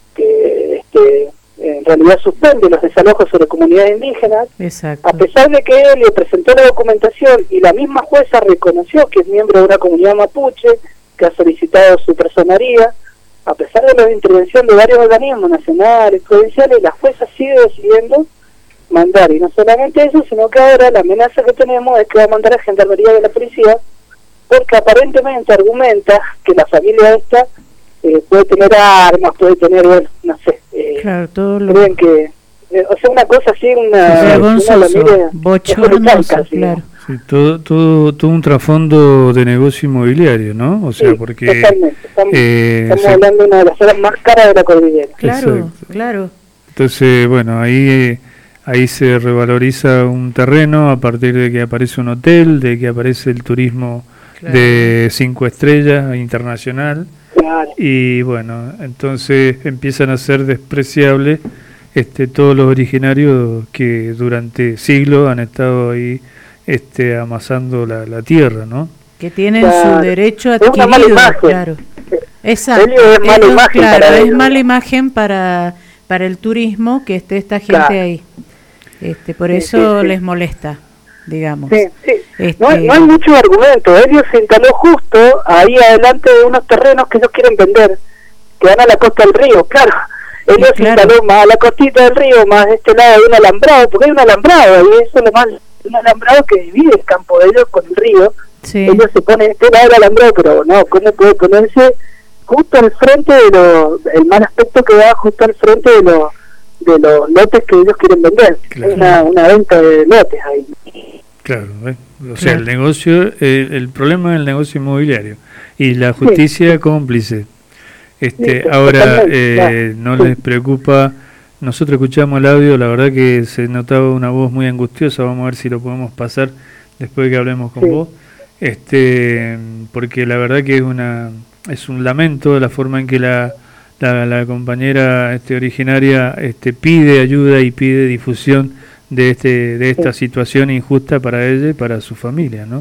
que este, en realidad suspende los desalojos sobre comunidades indígenas. Exacto. A pesar de que él le presentó la documentación y la misma jueza reconoció que es miembro de una comunidad mapuche, que ha solicitado su personería, a pesar de la intervención de varios organismos nacionales, provinciales, la jueza sigue decidiendo mandar, y no solamente eso, sino que ahora la amenaza que tenemos es que va a mandar a Gendarmería de la Policía, porque aparentemente argumenta que la familia esta eh, puede tener armas, puede tener, bueno, no sé, eh, claro, todo lo... creen que, eh, o sea, una cosa así, una... Vergonzoso, bochornoso, claro. Sí, todo, todo, todo un trasfondo de negocio inmobiliario, ¿no? O sea, sí, porque... Totalmente, estamos, eh, estamos se... hablando de una de las zonas más caras de la cordillera. Claro, Exacto. claro. Entonces, bueno, ahí... Eh, Ahí se revaloriza un terreno a partir de que aparece un hotel, de que aparece el turismo claro. de cinco estrellas internacional. Claro. Y bueno, entonces empiezan a ser despreciables este, todos los originarios que durante siglos han estado ahí este, amasando la, la tierra, ¿no? Que tienen claro. su derecho adquirido. Es una mala imagen. Claro. Exacto. Es mala ellos, imagen claro, para es ellos. mala imagen para, para el turismo que esté esta gente claro. ahí. Este, por sí, eso sí, sí. les molesta, digamos. Sí, sí. Este... No, hay, no hay mucho argumento. Ellos se instaló justo ahí adelante de unos terrenos que ellos quieren vender, que van a la costa del río, claro. Ellos sí, claro. se instaló más a la costita del río, más de este lado de un alambrado, porque hay un alambrado, y eso es lo más, un alambrado que divide el campo de ellos con el río. Sí. Ellos se ponen este lado del alambrado, pero no, ¿cómo puede ponerse justo al frente de lo, el mal aspecto que da justo al frente de los de los lotes que ellos quieren vender? Claro. Hay una, una venta de lotes ahí. Claro, ¿eh? O sea, claro. el negocio, eh, el problema es el negocio inmobiliario y la justicia sí. cómplice. Este, sí, ahora, eh, claro. no sí. les preocupa, nosotros escuchamos el audio, la verdad que se notaba una voz muy angustiosa, vamos a ver si lo podemos pasar después de que hablemos con sí. vos, este, porque la verdad que es una es un lamento la forma en que la La, la compañera este, originaria este, pide ayuda y pide difusión de este de esta sí. situación injusta para ella y para su familia, ¿no?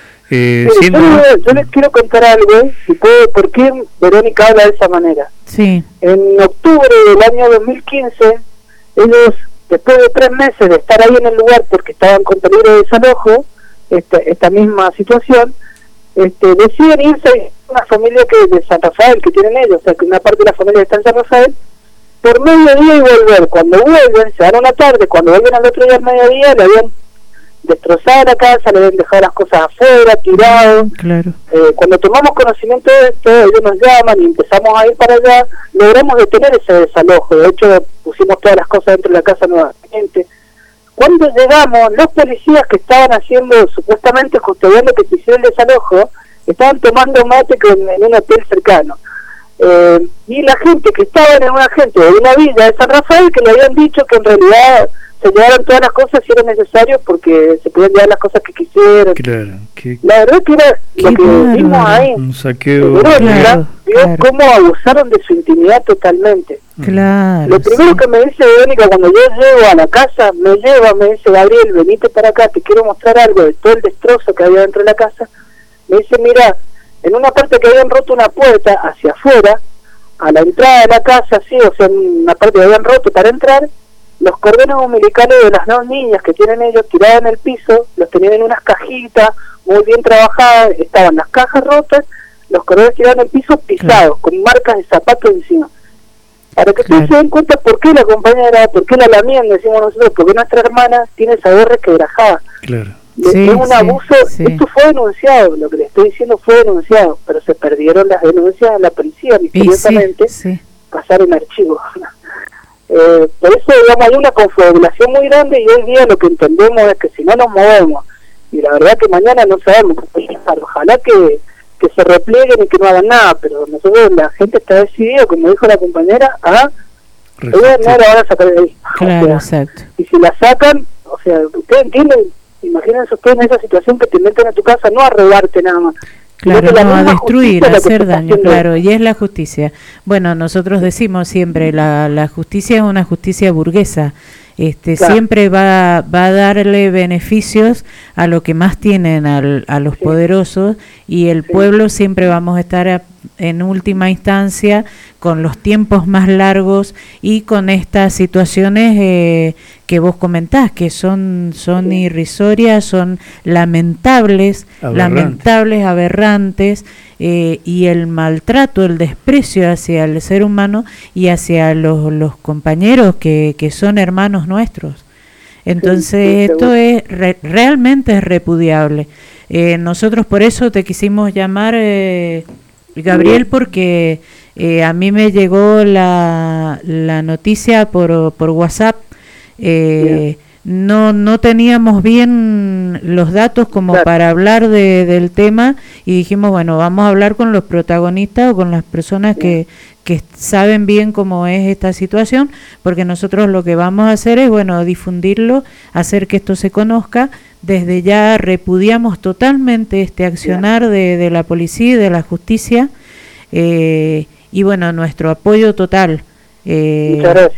Eh, sí, siendo... yo, yo les quiero contar algo, si puedo, ¿por qué Verónica habla de esa manera? Sí. En octubre del año dos mil quince, ellos, después de tres meses de estar ahí en el lugar porque estaban con peligro de desalojo, este, esta misma situación, este, deciden irse a una familia que de San Rafael que tienen ellos, o sea que una parte de la familia está en San Rafael, por mediodía y volver. Cuando vuelven, se dan una tarde, cuando vuelven al otro día al mediodía, le habían destrozado la casa, le habían dejado las cosas afuera, tirado. Claro. Eh, cuando tomamos conocimiento de esto, ellos nos llaman y empezamos a ir para allá, logramos detener ese desalojo. De hecho, pusimos todas las cosas dentro de la casa nuevamente. Cuando llegamos, los policías que estaban haciendo, supuestamente custodiando que se hiciera el desalojo, estaban tomando mate con, en un hotel cercano. Eh, y la gente que estaba en una gente de una villa de San Rafael que le habían dicho que en realidad se llevaran todas las cosas si era necesario porque se podían llevar las cosas que quisieran. Claro, que, la verdad que era lo que claro, vimos ahí. Un saqueo. Verónica claro, vio claro. cómo abusaron de su intimidad totalmente. Claro. Lo primero sí. que me dice Verónica cuando yo llego a la casa, me lleva, me dice: Gabriel, venite para acá, te quiero mostrar algo de todo el destrozo que había dentro de la casa. Me dice: mira, en una parte que habían roto una puerta hacia afuera, a la entrada de la casa, sí, o sea, en una parte que habían roto para entrar, los cordones umbilicales de las dos niñas que tienen ellos tiradas en el piso, los tenían en unas cajitas muy bien trabajadas, estaban las cajas rotas, los cordones tirados en el piso pisados, claro. con marcas de zapatos encima. Para que ustedes claro. se den cuenta por qué la compañera, por qué la lamían, decimos nosotros, porque nuestra hermana tiene esa guerra quebrajada. Claro. Sí, es un sí, abuso, sí. esto fue denunciado, lo que le estoy diciendo fue denunciado, pero se perdieron las denuncias a la policía, misteriosamente, sí, sí. pasaron archivos. Eh, por eso, digamos, hay una confabulación muy grande y hoy día lo que entendemos es que si no nos movemos, y la verdad que mañana no sabemos, ojalá que, que se replieguen y que no hagan nada, pero nosotros, la gente está decidida, como dijo la compañera, a ellos no la van a sacar de ahí. Claro, o sea, exacto. y si la sacan, o sea, ustedes entienden, Imagínense ustedes en esa situación que te meten a tu casa no a robarte nada más. Claro, no, a destruir, a hacer daño, claro, eso. y es la justicia. Bueno, nosotros decimos siempre, la, la justicia es una justicia burguesa, este, claro. siempre va, va a darle beneficios a lo que más tienen, al, a los sí. poderosos, y el sí. pueblo siempre vamos a estar a, en última instancia con los tiempos más largos y con estas situaciones eh, que vos comentás, que son son sí. irrisorias, son lamentables, aberrantes. lamentables, aberrantes, eh, y el maltrato, el desprecio hacia el ser humano y hacia los, los compañeros que, que son hermanos nuestros. Entonces sí, sí, esto es re, realmente es repudiable. Eh, nosotros por eso te quisimos llamar, eh, Gabriel, porque eh, a mí me llegó la, la noticia por, por WhatsApp. Eh, no no teníamos bien los datos como claro. para hablar de, del tema, y dijimos, bueno, vamos a hablar con los protagonistas o con las personas que, que saben bien cómo es esta situación, porque nosotros lo que vamos a hacer es, bueno, difundirlo, hacer que esto se conozca. Desde ya repudiamos totalmente este accionar de, de la policía y de la justicia, eh, y bueno, nuestro apoyo total. Eh, Muchas gracias.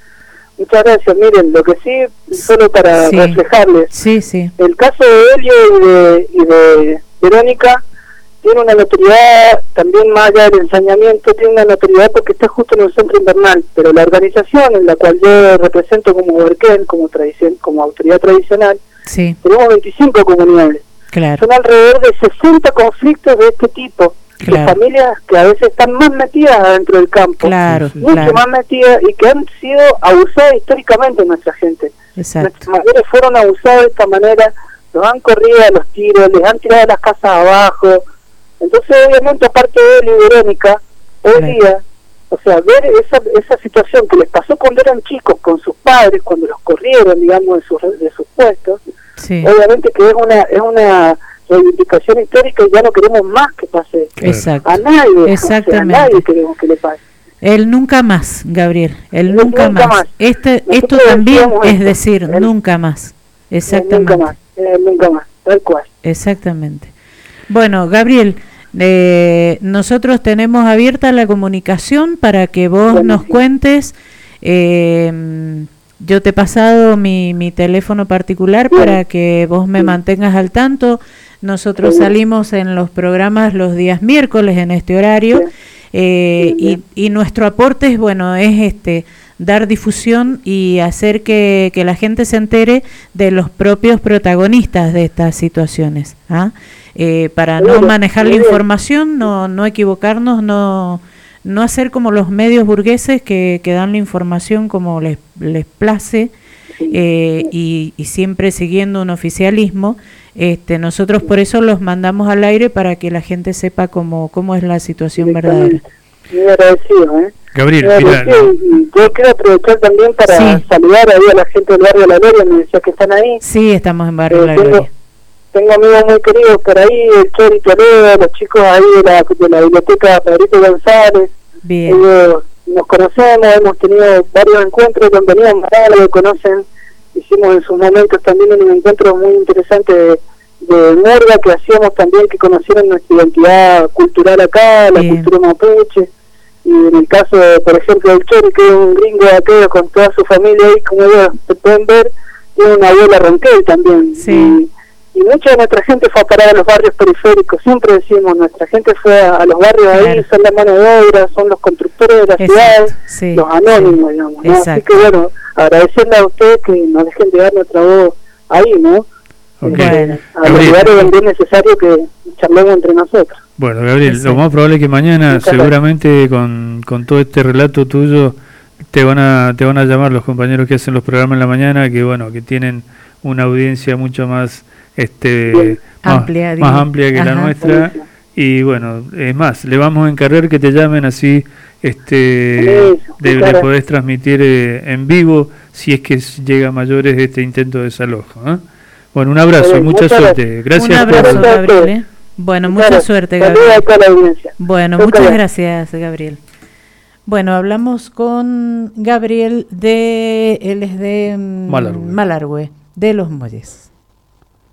Muchas gracias. Miren, lo que sí, solo para sí, reflejarles, sí, sí. el caso de Elio y de, y de Verónica tiene una notoriedad, también más allá del ensañamiento, tiene una notoriedad porque está justo en el centro invernal, pero la organización en la cual yo represento como Huerquén, como tradición, como autoridad tradicional, sí. tenemos veinticinco comunidades. Claro. Son alrededor de sesenta conflictos de este tipo. Claro. De familias que a veces están más metidas adentro del campo, claro, mucho claro. más metidas, y que han sido abusadas históricamente nuestra gente. Exacto. Nuestros mayores fueron abusados de esta manera, los han corrido a los tiros, les han tirado las casas abajo. Entonces, obviamente, aparte de él y Verónica, hoy claro. día, o sea, ver esa esa situación que les pasó cuando eran chicos con sus padres, cuando los corrieron, digamos, de sus de sus puestos, sí. obviamente que es una es una reivindicación histórica, y ya no queremos más que pase. Exacto. A nadie, exactamente. O sea, a nadie queremos que le pase. El nunca más, Gabriel, el, el nunca, nunca, nunca más. más. Este, esto también es esto, decir, el, nunca más. Exactamente. El nunca más, el nunca más, tal cual. Exactamente. Bueno, Gabriel, eh, nosotros tenemos abierta la comunicación para que vos bueno, nos sí. cuentes. Eh, yo te he pasado mi, mi teléfono particular sí. para que vos me sí. mantengas al tanto. Nosotros sí. salimos en los programas los días miércoles en este horario, sí. Eh, sí, y, y nuestro aporte es, bueno, es este dar difusión y hacer que, que la gente se entere de los propios protagonistas de estas situaciones, ¿ah? Eh, para no manejar la información, no no equivocarnos, no no hacer como los medios burgueses que, que dan la información como les, les place, eh, y, y siempre siguiendo un oficialismo. Este, nosotros por eso los mandamos al aire para que la gente sepa cómo cómo es la situación verdadera. Muy agradecido, ¿eh? Gabriel, Muy mira, agradecido. No. Yo quiero aprovechar también para sí. saludar ahí a la gente del barrio La Gloria, me decía que están ahí. Sí, estamos en barrio eh, La tengo, Gloria. Tengo amigos muy queridos por ahí, el Chori Toledo, los chicos ahí de la, de la biblioteca Pedrito González. Bien. Ellos nos conocemos, hemos tenido varios encuentros con Venían Morales, lo conocen. Hicimos en sus momentos también un encuentro muy interesante de, de Morga, que hacíamos también que conocieran nuestra identidad cultural acá, la Bien. cultura mapuche. Y en el caso, de, por ejemplo, del Chori, que es un gringo de aquello con toda su familia ahí, como ellos se pueden ver, tiene una abuela Ronquel también. Sí. Y, y mucha de nuestra gente fue a parar a los barrios periféricos. Siempre decimos, nuestra gente fue a, a los barrios claro. ahí, son la mano de obra, son los constructores de la ciudad, sí. los anónimos, sí. digamos, ¿no? Así que bueno, agradecerle a ustedes que nos dejen llegar nuestra voz ahí, ¿no? Okay. Eh, a los lugares donde es necesario que charlemos entre nosotros. Bueno, Gabriel, sí. lo más probable es que mañana, Muchas seguramente con, con todo este relato tuyo, te van a te van a llamar los compañeros que hacen los programas en la mañana, que bueno, que tienen una audiencia mucho más este más amplia, más amplia que Ajá. la nuestra. Sí, sí. Y bueno, es más, le vamos a encargar que te llamen así, este sí, de, le podés transmitir eh, en vivo si es que llega a mayores este intento de desalojo, ¿eh? Bueno, un abrazo y mucha suerte. Gracias. Un abrazo, por... Gabriel. ¿eh? Bueno, mucha claro, suerte, Gabriel. Bueno, muchas bien. gracias, Gabriel. Bueno, hablamos con Gabriel de, él es de Malargüe, Malargüe de Los Molles.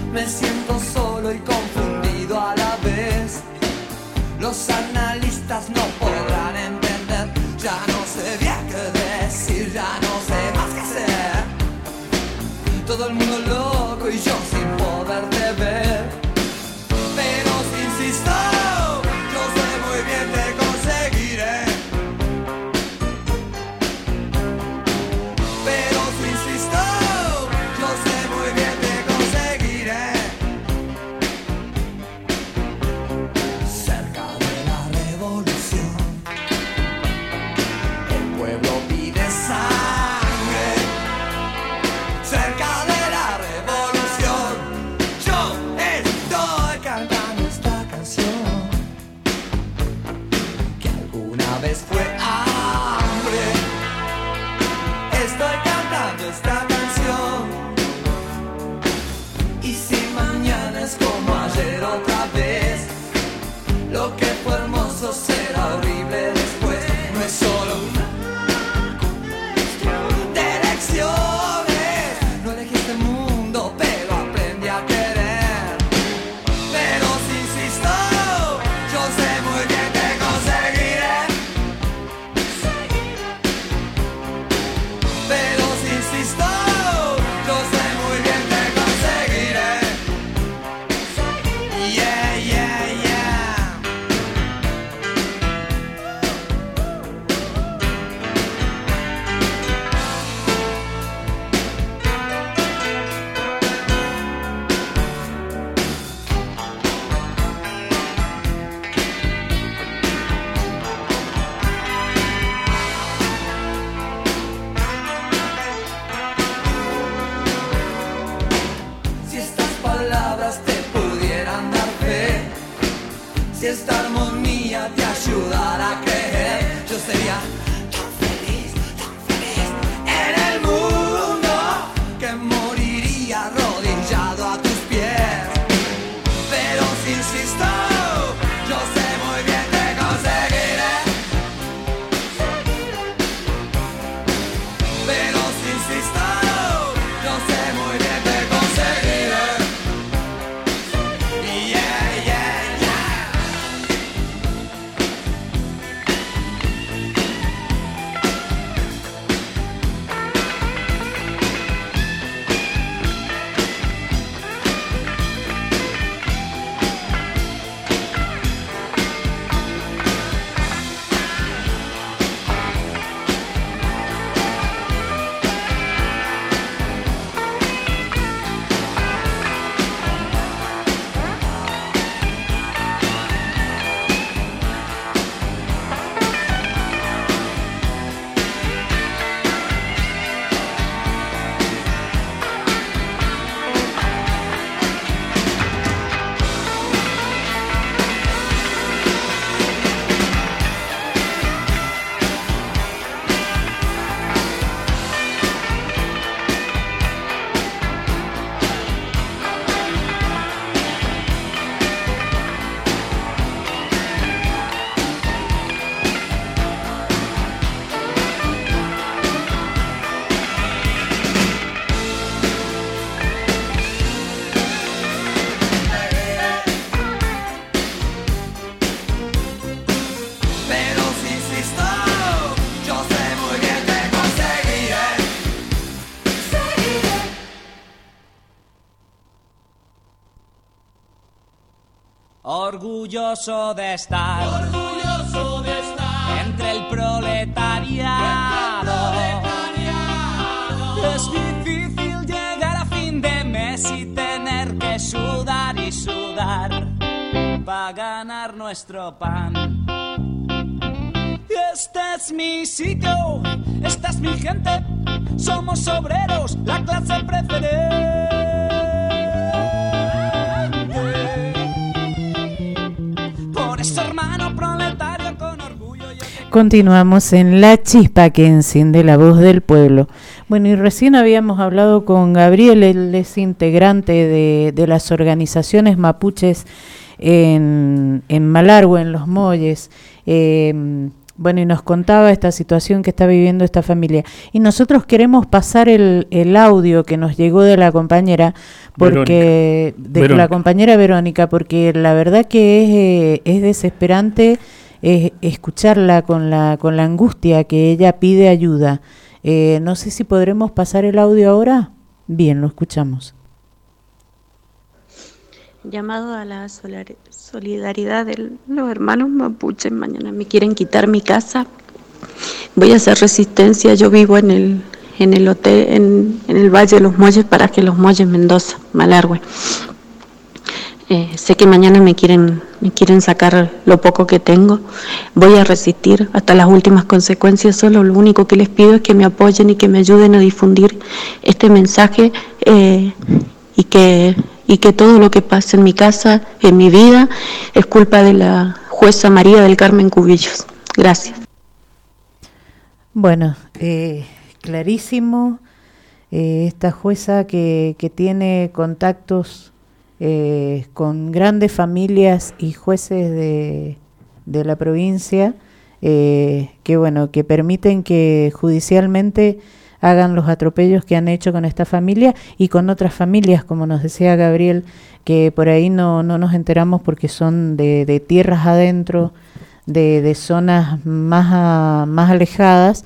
Me siento solo y confundido a la vez. Los analistas no podrán entender. Ya no sé bien qué decir, ya no sé más qué hacer. Todo el mundo loco y yo sin poderte ver. Pero si insisto, yo sé muy bien te conseguiré. Pero si insisto, yo sé muy bien te conseguiré. Cerca de la revolución, el pueblo pide sangre. Cerca de la revolución, yo estoy cantando esta canción que alguna vez fue hambre. Estoy cantando esta canción. Y si mañana es como ayer otra vez, lo que fue hermoso será horrible después. No es solo una cuestión de elecciones. No elegí este mundo, pero aprendí a querer. Pero si insisto, yo sé muy bien que conseguiré. Pero si insisto, yo sé muy bien que conseguiré. Yeah, yeah, yeah. Si estas palabras te pudieran dar fe, si esta armonía te ayudara a creer, yo sería tan feliz, tan feliz en el mundo que moriría arrodillado a tus pies. Pero si insisto, yo sé muy bien que conseguiré. Pero si insisto, yo sé muy bien que conseguiré. Yeah, yeah, yeah. Pero si insisto, yo sé muy bien que conseguiré. Seguiré. Orgulloso de estar, Orgulloso de estar entre el proletariado. Es difícil llegar a fin de mes y tener que sudar y sudar para ganar nuestro pan. Este es mi sitio, esta es mi gente, somos obreros, la clase preferente. Por eso, hermano proletario, con orgullo yo te... Continuamos en La Chispa que enciende la voz del pueblo. Bueno, y recién habíamos hablado con Gabriel, él es integrante de, de las organizaciones mapuches en, en Malargüe, en Los Molles. Eh, bueno, y nos contaba esta situación que está viviendo esta familia. Y nosotros queremos pasar el, el audio que nos llegó de la compañera porque de Verónica. la compañera Verónica, porque la verdad que es, eh, es desesperante eh, escucharla con la, con la angustia que ella pide ayuda. Eh, no sé si podremos pasar el audio ahora. Bien, lo escuchamos. Llamado a la solidaridad de los hermanos mapuches. Mañana me quieren quitar mi casa. Voy a hacer resistencia. Yo vivo en el en el hotel, en, en el Valle de los Muelles, Paraje Los Muelles, Mendoza, Malargüe. Eh, sé que mañana me quieren me quieren sacar lo poco que tengo. Voy a resistir hasta las últimas consecuencias. Solo lo único que les pido es que me apoyen y que me ayuden a difundir este mensaje eh, y que y que todo lo que pasa en mi casa, en mi vida, es culpa de la jueza María del Carmen Cubillos. Gracias. Bueno, eh, clarísimo, eh, esta jueza que, que tiene contactos eh, con grandes familias y jueces de, de la provincia, eh, que bueno, que permiten que judicialmente hagan los atropellos que han hecho con esta familia y con otras familias, como nos decía Gabriel, que por ahí no, no nos enteramos porque son de, de tierras adentro, de, de zonas más, a, más alejadas,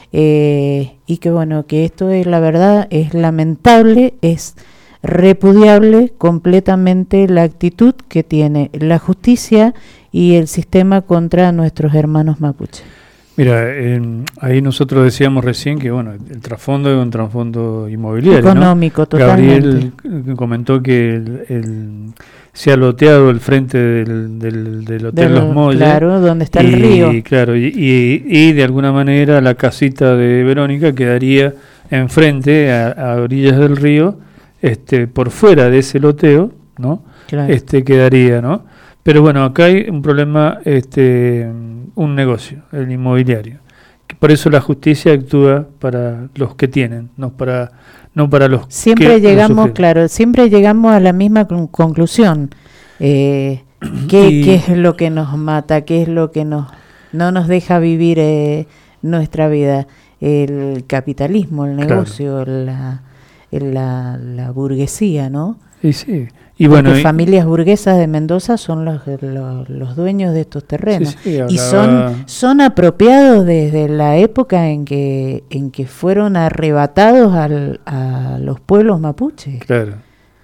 eh, y que bueno, que esto es la verdad, es lamentable, es repudiable completamente la actitud que tiene la justicia y el sistema contra nuestros hermanos mapuches. Mira, eh, ahí nosotros decíamos recién que bueno, el trasfondo es un trasfondo inmobiliario, económico, ¿no? totalmente. Gabriel comentó que el, el, se ha loteado el frente del, del, del Hotel Del, Los Molles. Claro, donde está y, el río. Y, claro, y, y, y de alguna manera la casita de Verónica quedaría enfrente, a, a orillas del río, este, por fuera de ese loteo, ¿no? Claro. Este quedaría, ¿no? Pero bueno, acá hay un problema, este, un negocio, el inmobiliario. Por eso la justicia actúa para los que tienen, no para no para los siempre que llegamos, claro, siempre llegamos a la misma con- conclusión. Eh, ¿qué, Y- ¿Qué es lo que nos mata? ¿Qué es lo que nos no nos deja vivir eh, nuestra vida? El capitalismo, el negocio, la, la, la burguesía, ¿no? Y sí. Y bueno, Porque y- familias burguesas de Mendoza son los, los, los dueños de estos terrenos. Sí, sí, y hablaba- son son apropiados desde la época en que en que fueron arrebatados al, a los pueblos mapuches. Claro.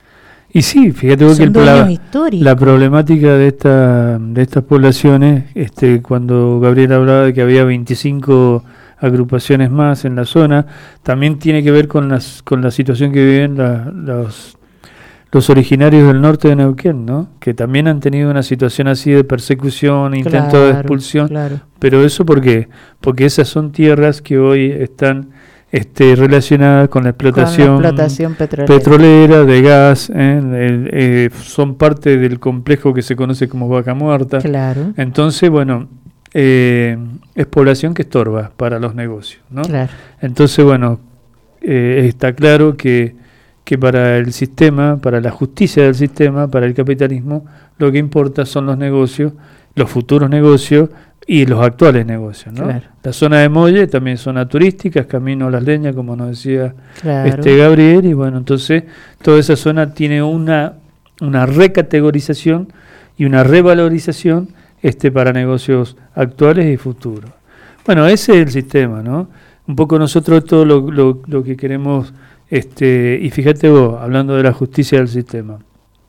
Y sí, fíjate vos que Son el, la, dueños históricos. la problemática de esta de estas poblaciones, este, cuando Gabriel hablaba de que había veinticinco agrupaciones más en la zona, también tiene que ver con las con la situación que viven la, los los originarios del norte de Neuquén, ¿no? Que también han tenido una situación así de persecución, intento Claro, de expulsión. claro. Pero eso ¿por qué? Porque esas son tierras que hoy están este, relacionadas con la explotación, Con la explotación petrolera. petrolera, de gas, ¿eh? El- eh, son parte del complejo que se conoce como Vaca Muerta. Claro. Entonces, bueno, eh, es población que estorba para los negocios, ¿no? Claro. Entonces, bueno, eh, está claro que que para el sistema, para la justicia del sistema, para el capitalismo, lo que importa son los negocios, los futuros negocios y los actuales negocios, ¿no? Claro. La zona de Molle también es zona turística, es Camino a las Leñas, como nos decía Claro. este Gabriel, y bueno, entonces toda esa zona tiene una, una recategorización y una revalorización este, para negocios actuales y futuros. Bueno, ese es el sistema, ¿no? Un poco nosotros todo lo, lo, lo que queremos... Este, y fíjate vos, hablando de la justicia del sistema,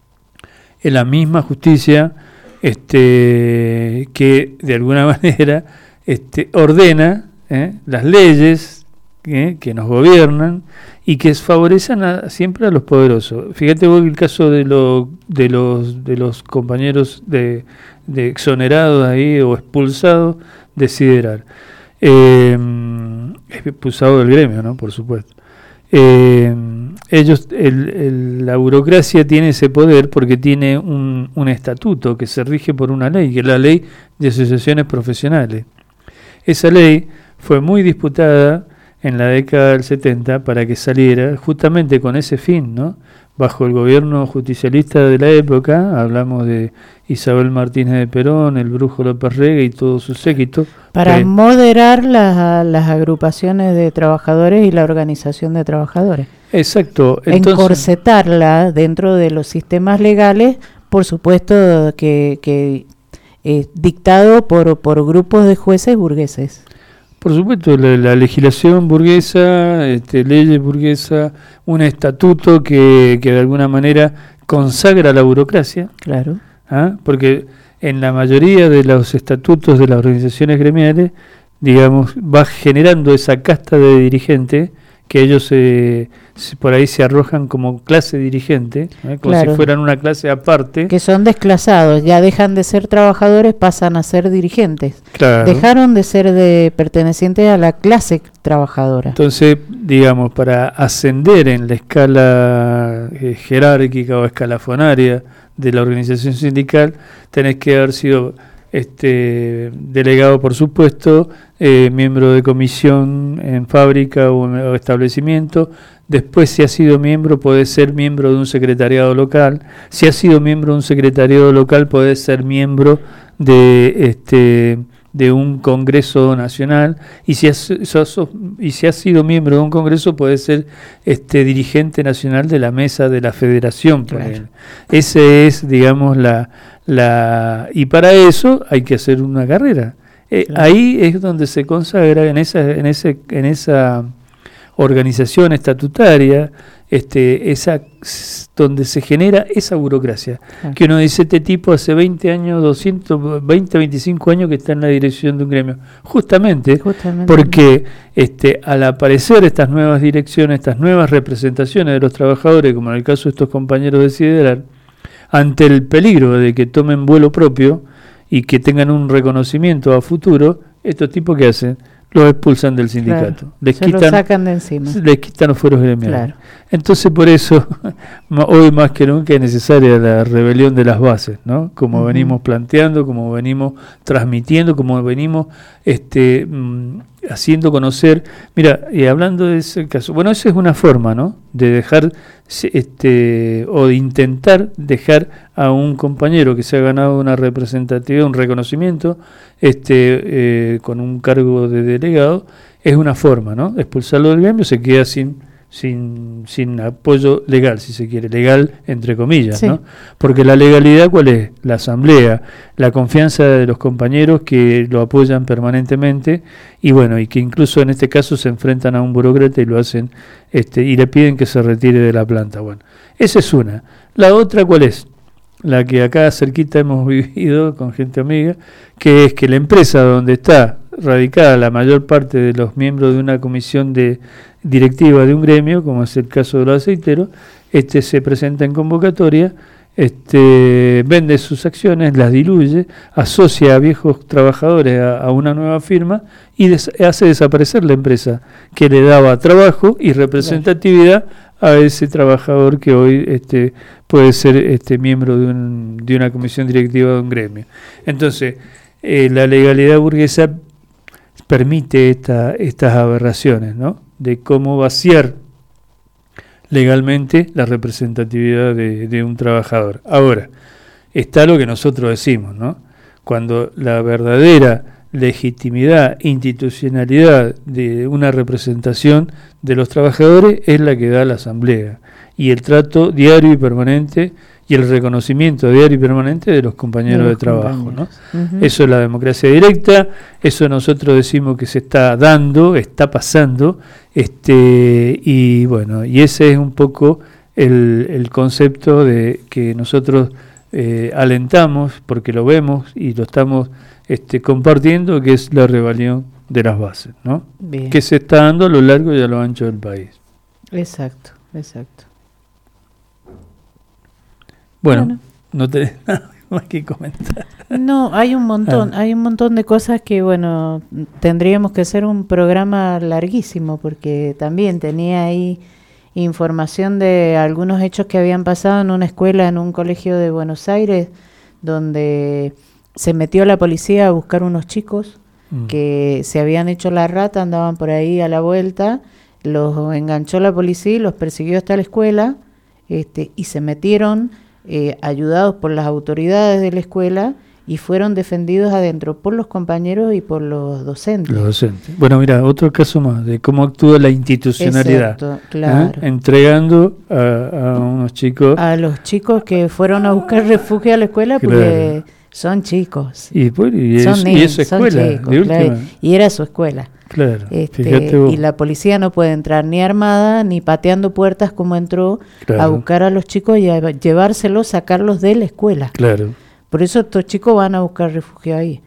es la misma justicia este, que de alguna manera este, ordena ¿eh? las leyes ¿eh? que nos gobiernan y que favorecen a, siempre a los poderosos. Fíjate vos el caso de, lo, de, los, de los compañeros de, de exonerados ahí o expulsados de Sideral. Eh, expulsados del gremio, ¿no? Por supuesto. Eh, ellos el, el, la burocracia tiene ese poder porque tiene un, un estatuto que se rige por una ley, que es la ley de asociaciones profesionales. Esa ley fue muy disputada en la década del setenta para que saliera justamente con ese fin, ¿no? bajo el gobierno justicialista de la época, hablamos de Isabel Martínez de Perón, el Brujo López Rega y todo su séquito. Para que, moderar las, las agrupaciones de trabajadores y la organización de trabajadores. Exacto. Entonces, encorsetarla dentro de los sistemas legales, por supuesto que, que eh, dictado por, por grupos de jueces burgueses. Por supuesto, la, la legislación burguesa, este, leyes burguesas, un estatuto que, que de alguna manera consagra la burocracia. Claro. ¿Ah? Porque en la mayoría de los estatutos de las organizaciones gremiales, digamos, va generando esa casta de dirigentes que ellos se, se, por ahí se arrojan como clase dirigente, ¿eh? Como claro. si fueran una clase aparte. Que son desclasados, ya dejan de ser trabajadores, pasan a ser dirigentes. Claro. Dejaron de ser de pertenecientes a la clase trabajadora. Entonces, digamos, para ascender en la escala eh, jerárquica o escalafonaria de la organización sindical, tenés que haber sido este delegado, por supuesto, eh, miembro de comisión en fábrica o, o establecimiento. Después, si ha sido miembro, puede ser miembro de un secretariado local. Si ha sido miembro de un secretariado local, puede ser miembro de este de un congreso nacional, y si has, sos, y si has sido miembro de un congreso, puede ser este dirigente nacional de la mesa de la federación. Claro. Ese es, digamos, la la y para eso hay que hacer una carrera. Eh, claro. Ahí es donde se consagra en esa en ese en esa organización estatutaria, este esa donde se genera esa burocracia, ah. que uno dice, este tipo hace veinte años, doscientos veinte, veinticinco años que está en la dirección de un gremio, justamente, justamente porque este al aparecer estas nuevas direcciones, estas nuevas representaciones de los trabajadores, como en el caso de estos compañeros de Sideral, ante el peligro de que tomen vuelo propio y que tengan un reconocimiento a futuro, estos tipos ¿qué hacen? Los expulsan del sindicato. Claro, les se quitan, los sacan de encima. Les quitan los fueros gremiales. Claro. Entonces, por eso, hoy más que nunca es necesaria la rebelión de las bases, ¿no? Como uh-huh. venimos planteando, como venimos transmitiendo, como venimos este mmm, haciendo conocer. Mira, y hablando de ese caso, bueno, esa es una forma, ¿no? De dejar, este o de intentar dejar a un compañero que se ha ganado una representatividad, un reconocimiento, este eh, con un cargo de delegado, es una forma, ¿no? Expulsarlo del gremio, se queda sin sin sin apoyo legal, si se quiere, legal entre comillas, sí. ¿no? Porque la legalidad, ¿cuál es? La asamblea, la confianza de los compañeros que lo apoyan permanentemente, y bueno, y que incluso en este caso se enfrentan a un burócrata y lo hacen este y le piden que se retire de la planta. Bueno, esa es una. La otra, ¿cuál es? La que acá cerquita hemos vivido con gente amiga, que es que la empresa donde está radicada la mayor parte de los miembros de una comisión de directiva de un gremio, como es el caso de los aceiteros, este se presenta en convocatoria, este vende sus acciones, las diluye, asocia a viejos trabajadores a, a una nueva firma y des, hace desaparecer la empresa que le daba trabajo y representatividad a ese trabajador que hoy este puede ser este miembro de, un, de una comisión directiva de un gremio. Entonces, eh, la legalidad burguesa permite esta, estas aberraciones, ¿no? De cómo vaciar legalmente la representatividad de, de un trabajador. Ahora, está lo que nosotros decimos, ¿no? Cuando la verdadera legitimidad, institucionalidad de una representación de los trabajadores es la que da la asamblea, y el trato diario y permanente y el reconocimiento diario y permanente de los compañeros de, los de trabajo, compañeros. ¿no? Uh-huh. Eso es la democracia directa, eso nosotros decimos que se está dando, está pasando, este y bueno, y ese es un poco el, el concepto de que nosotros eh, alentamos, porque lo vemos y lo estamos este, compartiendo, que es la rebelión de las bases, ¿no? Bien. Que se está dando a lo largo y a lo ancho del país. Exacto, exacto. Bueno, bueno, no tenés nada más que comentar. No, hay un montón, ah. hay un montón de cosas que, bueno, tendríamos que hacer un programa larguísimo, porque también tenía ahí información de algunos hechos que habían pasado en una escuela, en un colegio de Buenos Aires, donde se metió la policía a buscar unos chicos mm. que se habían hecho la rata, andaban por ahí a la vuelta, los enganchó la policía y los persiguió hasta la escuela. este, y se metieron eh, ayudados por las autoridades de la escuela y fueron defendidos adentro por los compañeros y por los docentes. Los docentes. Bueno, mira, otro caso más de cómo actúa la institucionalidad. Exacto, claro. ¿eh? Entregando a, a unos chicos... A los chicos que fueron a buscar refugio a la escuela porque claro. son chicos. Y, pues, y, son es, niños, y es escuela, son chicos, de claro, última. Y era su escuela. Claro, este, y la policía no puede entrar ni armada ni pateando puertas como entró claro. a buscar a los chicos y a llevárselos, sacarlos de la escuela. Claro. Por eso estos chicos van a buscar refugio ahí.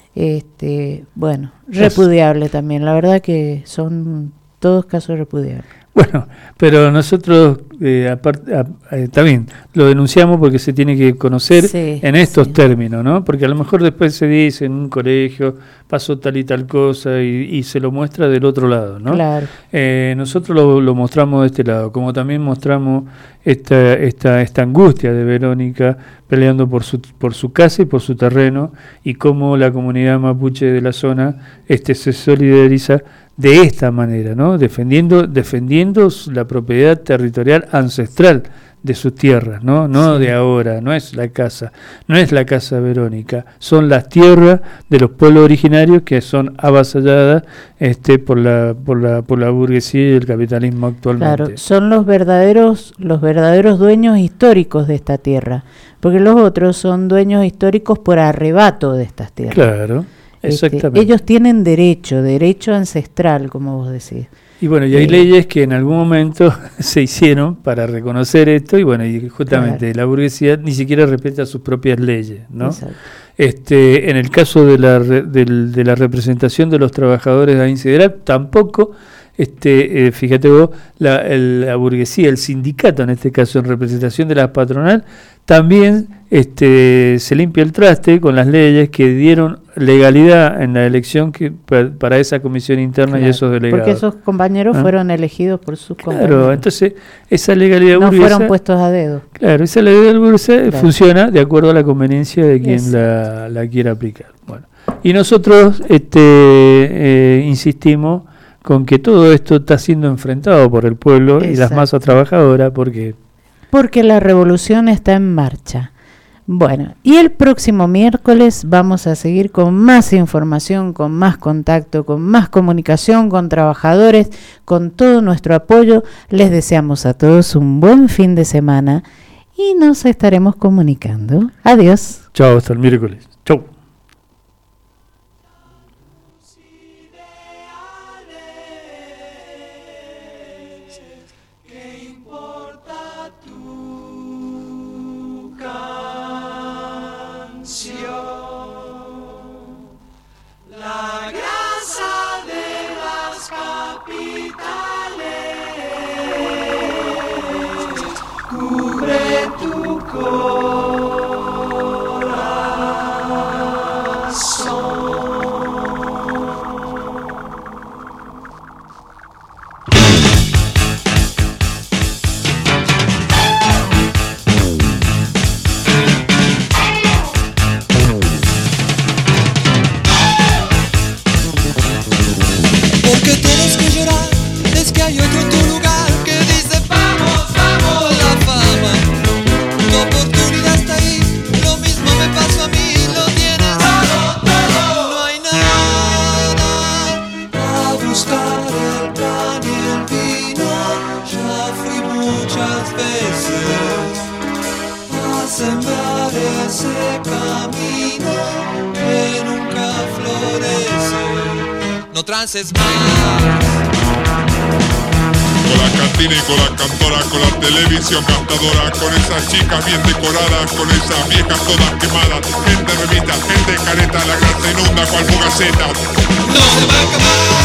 Este, bueno, repudiable también. La verdad que son todos casos repudiables. Bueno, pero nosotros, eh, aparte, eh, también lo denunciamos porque se tiene que conocer sí, en estos sí. términos, ¿no? Porque a lo mejor después se dice en un colegio pasó tal y tal cosa y, y se lo muestra del otro lado, ¿no? Claro. Eh, nosotros lo, lo mostramos de este lado, como también mostramos esta, esta, esta angustia de Verónica peleando por su, por su casa y por su terreno y cómo la comunidad mapuche de la zona este, se solidariza de esta manera, ¿no? Defendiendo, defendiendo la propiedad territorial ancestral de sus tierras, ¿no? No sí. de ahora, no es la casa, no es la casa Verónica, son las tierras de los pueblos originarios que son avasalladas este, por la, por la, por la burguesía y el capitalismo actualmente. Claro, son los verdaderos, los verdaderos dueños históricos de esta tierra, porque los otros son dueños históricos por arrebato de estas tierras. Claro. Exactamente. Este, ellos tienen derecho, derecho ancestral, como vos decís. Y bueno, y hay eh, leyes que en algún momento se hicieron para reconocer esto, y bueno, y justamente claro. la burguesía ni siquiera respeta sus propias leyes, ¿no? Exacto. Este, en el caso de la, re, de, de la representación de los trabajadores de A I N S E tampoco, este, eh, fíjate vos, la, el, la burguesía, el sindicato en este caso, en representación de la patronal, también este, se limpia el traste con las leyes que dieron legalidad en la elección que para, para esa comisión interna claro, y esos delegados. Porque esos compañeros ¿Ah? fueron elegidos por sus claro, compañeros. Claro, entonces esa legalidad no burguesa... No fueron puestos a dedo. Claro, esa legalidad burguesa claro. funciona de acuerdo a la conveniencia de quien la, la quiera aplicar. Bueno, y nosotros este, eh, insistimos con que todo esto está siendo enfrentado por el pueblo Exacto. y las masas trabajadoras porque... Porque la revolución está en marcha. Bueno, y el próximo miércoles vamos a seguir con más información, con más contacto, con más comunicación con trabajadores, con todo nuestro apoyo. Les deseamos a todos un buen fin de semana y nos estaremos comunicando. Adiós. Chao, hasta el miércoles. Chau. La grasa de las capitales cubre tu corazón. Porque tienes que llorar, es que hay otro en tu lugar que dice vamos, vamos, la fama. Tu oportunidad está ahí, lo mismo me pasó a mí, lo tienes todo, todo. No hay nada a buscar el pan y el vino. Ya fui muchas veces a sembrar ese camino que nunca florece. No trances más. Con la cantina y con la cantora, con la televisión cantadora, con esas chicas bien decoradas, con esas viejas todas quemadas, gente remita, gente careta, la grasa inunda cual fugaceta. No se va a acabar.